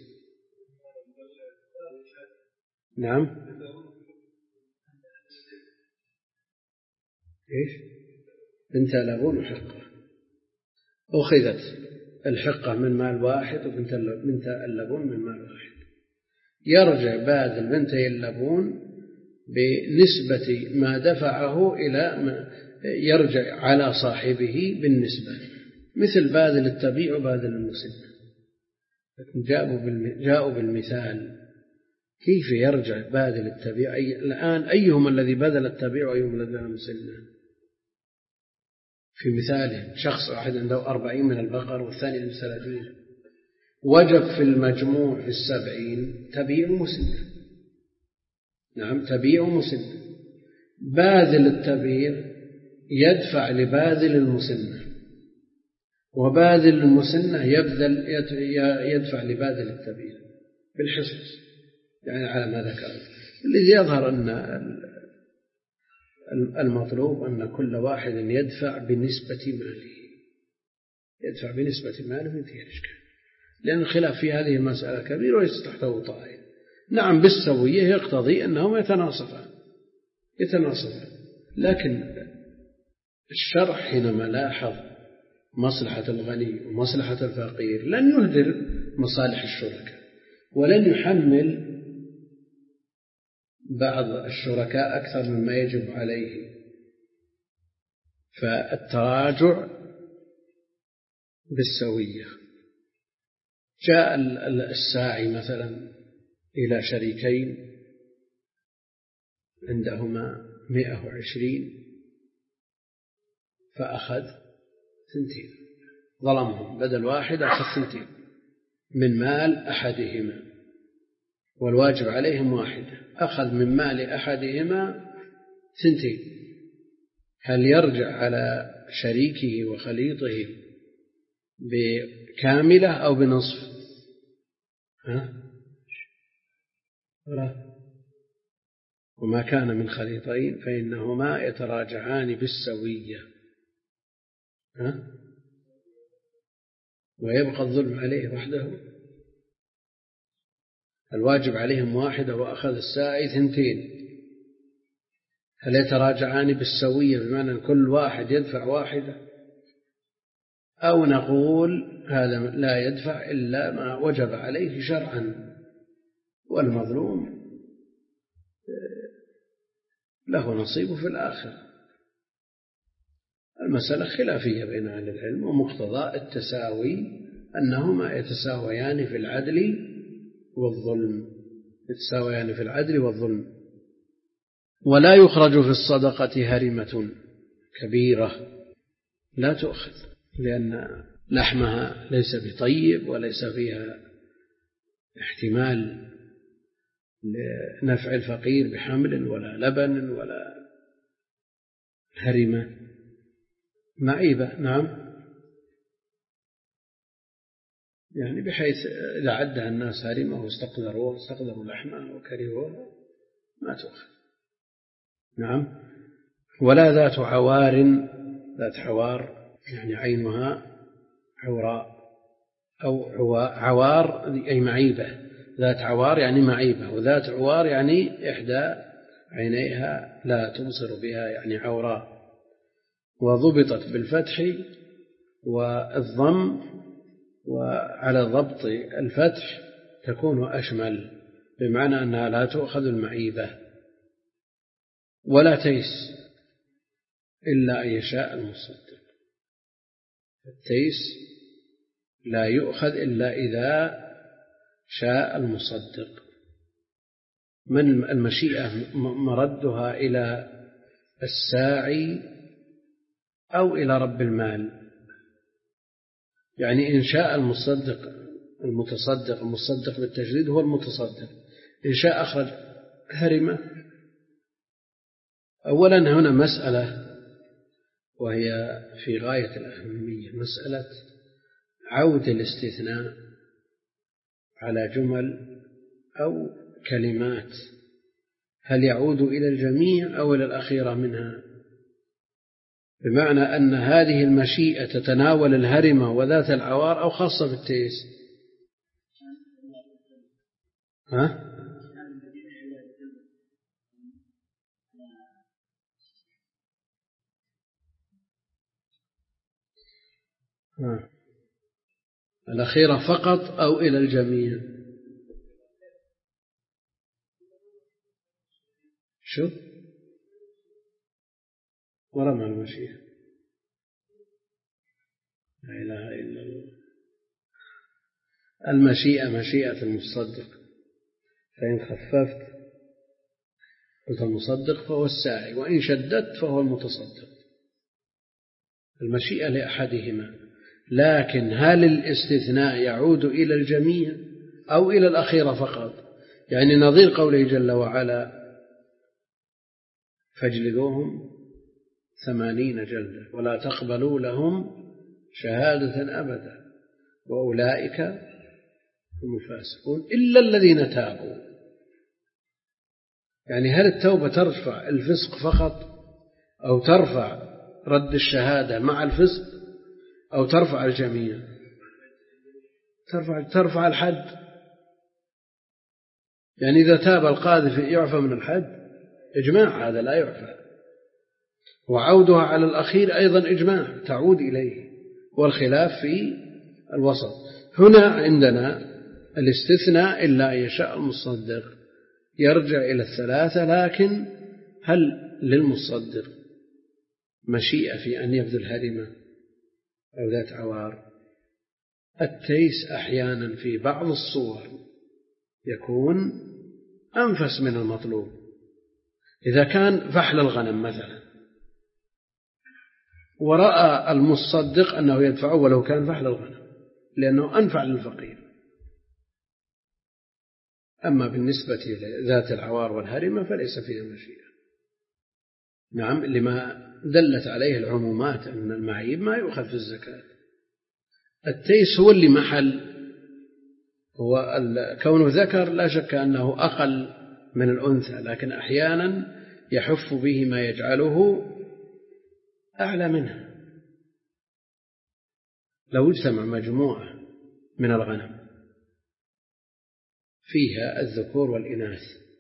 نعم إيش؟ بنت لبون وحقة، أخذت الحقة من مال واحد وبنت اللبون من مال واحد، يرجع باذل بنتي اللبون بنسبة ما دفعه إلى ما يرجع على صاحبه بالنسبة، مثل باذل التبيع وباذل المسنة. لكن جاءوا بالمثال كيف يرجع باذل التبيع. أي الآن أيهم الذي بذل التبيع وأيهم الذي بذل المسنة؟ في مثاله شخص واحد عنده أربعين من البقر والثاني عنده ثلاثين، وجب في المجموع في السبعين تبيع مسنة. نعم تبيع مسنة، باذل التبيع يدفع لباذل المسنة، وباذل المسنة يبذل يدفع لباذل التبيع بالحصص، يعني على ما ذكرت. الذي يظهر أن المطلوب أن كل واحد يدفع بنسبة ماله، يدفع بنسبة ماله ينتهي الإشكال، لأن الخلاف في هذه المسألة كبير ويستحتوي طائل. نعم بالسوية يقتضي أنهم يتناصفان يتناصفان لكن الشرع حينما لاحظ مصلحة الغني ومصلحة الفقير لن يهدر مصالح الشركاء، ولن يحمل بعض الشركاء أكثر مما يجب عليه. فالتراجع بالسوية. جاء الساعي مثلا إلى شريكين عندهما مئة وعشرين فأخذ ثنتين، ظلمهم، بدل واحد أخذ ثنتين من مال أحدهما والواجب عليهم واحدة، أخذ من مال أحدهما ثنتين. هل يرجع على شريكه وخليطه بكاملة أو بنصف؟ ها؟ وما كان من خليطين فإنهما يتراجعان بالسوية، ها؟ ويبقى الظلم عليه وحده. الواجب عليهم واحدة وأخذ السائي ثنتين، هل يتراجعان بالسوية بمعنى أن كل واحد يدفع واحدة، أو نقول هذا لا يدفع إلا ما وجب عليه شرعا والمظلوم له نصيب في الآخرة؟ المسألة خلافية بين أهل العلم، ومقتضى التساوي أنهما يتساويان في العدل والظلم، يتساويان في العدل والظلم. ولا يخرج في الصدقة هرمة كبيرة، لا تؤخذ، لأن لحمها ليس بطيب وليس فيها احتمال لنفع الفقير بحمل ولا لبن ولا هرمة معيبة. نعم، يعني بحيث إذا عدها الناس هرمة واستقدروا واستقدروا لحمها وكرهوها ما تؤخذ. نعم. ولا ذات عوار، ذات عوار يعني عينها عوراء أو عوار أي معيبة، ذات عوار يعني معيبة، وذات عوار يعني إحدى عينيها لا تبصر بها يعني عوراء. وضبطت بالفتح والضم، وعلى ضبط الفتح تكون أشمل، بمعنى أنها لا تؤخذ المعيبة. ولا تيس إلا أن يشاء المصدق، التيس لا يؤخذ إلا إذا شاء المصدق. من المشيئة مردها إلى الساعي أو إلى رب المال، يعني إن شاء المصدق المتصدق، المصدق بالتجديد هو المتصدق، إن شاء أخرج هرمة. أولا هنا مسألة وهي في غاية الأهمية، مسألة عود الاستثناء على جمل أو كلمات، هل يعود إلى الجميع أو إلى الأخيرة منها؟ بمعنى أن هذه المشيئة تتناول الهرمة وذات العوار أو خاصة بالتيس؟ ها؟ ها. الأخيرة فقط أو إلى الجميع؟ شو ورمى المشيئة؟ لا إله إلا الله. المشيئة مشيئة المصدق، فإن خففت قلت المصدق فهو الساعي، وإن شددت فهو المتصدق. المشيئة لأحدهما، لكن هل الاستثناء يعود إلى الجميع أو إلى الأخيرة فقط؟ يعني نظير قوله جل وعلا فاجلدوهم ثمانين جلدة ولا تقبلوا لهم شهادة أبدا وأولئك هم الفاسقون إلا الذين تابوا. يعني هل التوبة ترفع الفسق فقط، أو ترفع رد الشهادة مع الفسق، أو ترفع الجميع؟ ترفع, ترفع الحد. يعني إذا تاب القاذف يعفى من الحد، إجماع هذا لا يعفى. وعودها على الأخير أيضا إجماع تعود إليه، والخلاف في الوسط. هنا عندنا الاستثناء إلا أن يشاء المصدق يرجع إلى الثلاثة، لكن هل للمصدق مشيئة في أن يبذل هرمة أو ذات عوار؟ التيس أحيانا في بعض الصور يكون أنفس من المطلوب. إذا كان فحل الغنم مثلا ورأى المصدق أنه يدفعه ولو كان فحل الغنم لأنه أنفع للفقير. أما بالنسبة لذات العوار والهرمة فليس فيها مشيئة. نعم، لما دلت عليه العمومات أن المعيب ما يؤخذ في الزكاة. التيس هو اللي محل، هو كونه ذكر لا شك أنه أقل من الأنثى، لكن أحيانا يحف به ما يجعله أعلى منها. لو اجتمع مجموعة من الغنم فيها الذكور والإناث،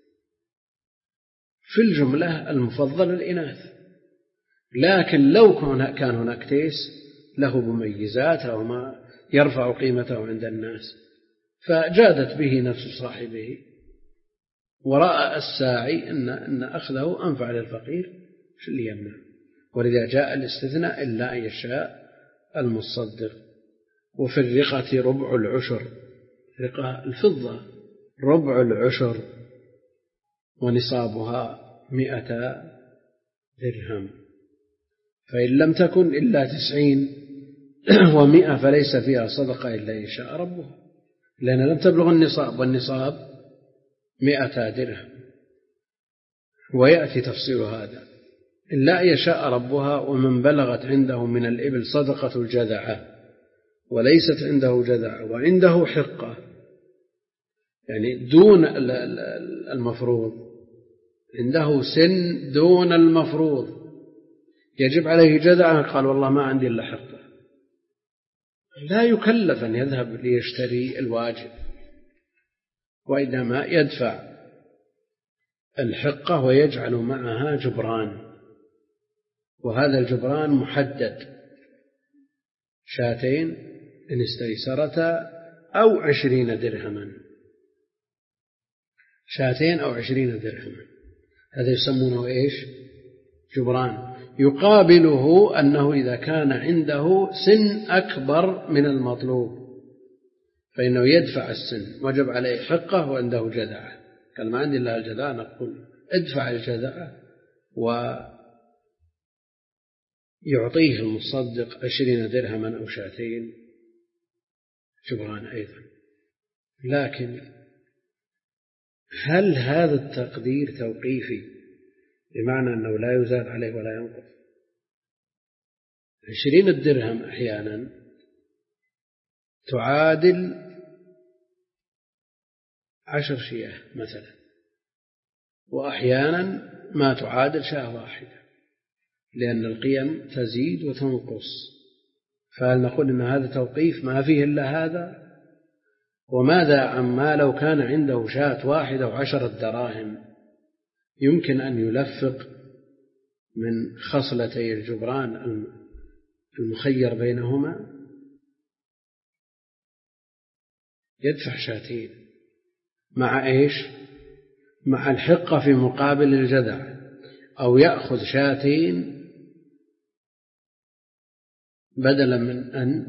في الجملة المفضل الإناث، لكن لو كان هناك تيس له مميزات أو ما يرفع قيمته عند الناس فجادت به نفس صاحبه، ورأى الساعي أن, أن أخذه أنفع للفقير، شو اللي يمنع؟ ولذا جاء الاستثناء إلا أن يشاء المصدق. وفي الرقة ربع العشر، رقة الفضة ربع العشر، ونصابها مئة درهم، فإن لم تكن إلا تسعين ومئة فليس فيها صدقة إلا إن شاء ربها، لأن لم تبلغ النصاب، والنصاب مئة درهم. ويأتي تفصيل هذا إلا أن يشاء ربها. ومن بلغت عنده من الإبل صدقة الجذعة وليست عنده جذعة وعنده حقة، يعني دون المفروض، عنده سن دون المفروض يجب عليه جذعة، قال والله ما عندي إلا حقة، لا يكلف أن يذهب ليشتري الواجب، وإنما يدفع الحقة ويجعل معها جبران، وهذا الجبران محدد، شاتين إن استيسرتا أو عشرين درهما، شاتين أو عشرين درهما، هذا يسمونه إيش؟ جبران. يقابله أنه إذا كان عنده سن أكبر من المطلوب فإنه يدفع السن، وجب عليه حقة وعنده جذعة، قال ما عندي إلا الجذعة، نقول ادفع الجذعة ويعطيه المصدق عشرين درهما أو شاتين جبران أيضا. لكن هل هذا التقدير توقيفي بمعنى أنه لا يزاد عليه ولا ينقص؟ عشرين الدرهم أحيانا تعادل عشر شياه مثلا، وأحيانا ما تعادل شاه واحدة، لأن القيم تزيد وتنقص. فهل نقول إن هذا توقيف ما فيه إلا هذا؟ وماذا عما لو كان عنده شاة واحدة وعشرة دراهم؟ يمكن أن يلفق من خصلتي الجبران المخير بينهما، يدفع شاتين مع إيش؟ مع الحقة في مقابل الجذع، أو يأخذ شاتين بدلا من أن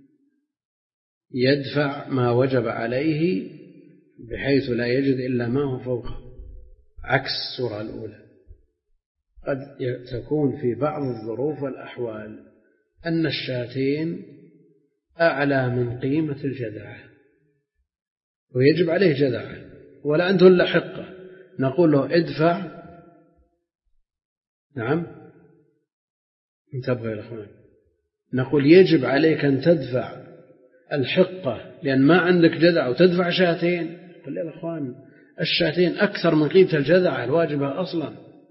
يدفع ما وجب عليه بحيث لا يجد إلا ما هو فوقه، عكس الصورة الأولى. قد تكون في بعض الظروف والأحوال أن الشاتين أعلى من قيمة الجذعة ويجب عليه جذعة ولا عنده إلا حقة، نقول له ادفع. نعم انتبهوا يا أخوان، نقول يجب عليك أن تدفع الحقة لأن ما عندك جذع وتدفع شاتين. قل يا أخوان الشاتين أكثر من قيمة الجذع الواجبة أصلا،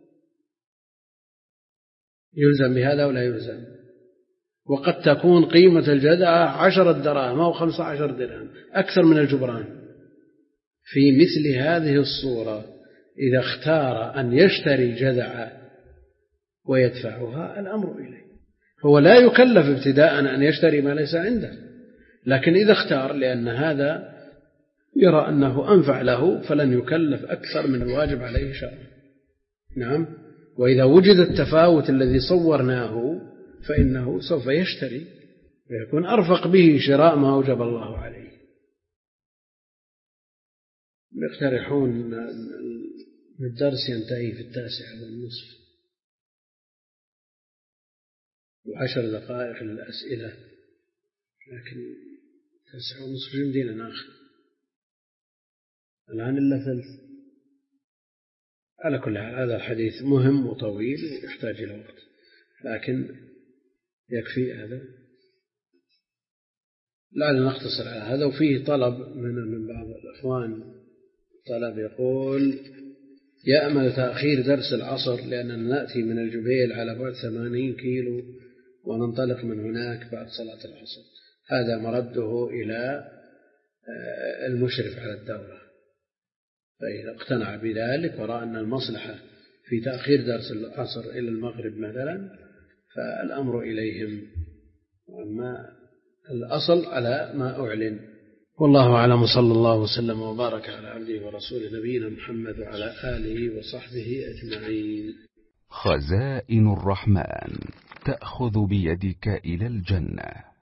يلزم بهذا ولا يلزم؟ وقد تكون قيمة الجذع عشرة دراهم أو خمسة عشر درهم أكثر من الجبران. في مثل هذه الصورة إذا اختار أن يشتري جذع ويدفعها الأمر إليه، هو لا يكلف ابتداء أن يشتري ما ليس عنده، لكن إذا اختار لأن هذا يرى أنه أنفع له فلن يكلف أكثر من الواجب عليه شرعا. نعم. وإذا وجد التفاوت الذي صورناه فإنه سوف يشتري ويكون أرفق به شراء ما أوجب الله عليه. يقترحون الدرس ينتهي في التاسعة والنصف وعشر دقائق للأسئلة، لكن تاسعة ونصف يمدينا ناخذ الآن إلا ثلث. على كل حال هذا الحديث مهم وطويل ويحتاج إلى وقت، لكن يكفي هذا. لعلنا نختصر على هذا. وفيه طلب من بعض الأخوان، طلب يقول يأمل تأخير درس العصر لأننا نأتي من الجبيل على بعد ثمانين كيلو وننطلق من هناك بعد صلاة العصر. هذا مرده إلى المشرف على الدورة، فإذا اقتنع بذلك ورأى أن المصلحة في تأخير درس العصر إلى المغرب مثلا فالأمر إليهم، وأما الأصل على ما أعلن. والله أعلم، صلى الله وسلم وبارك على عبده ورسوله نبينا محمد وعلى آله وصحبه أجمعين. خزائن الرحمن تأخذ بيدك إلى الجنة.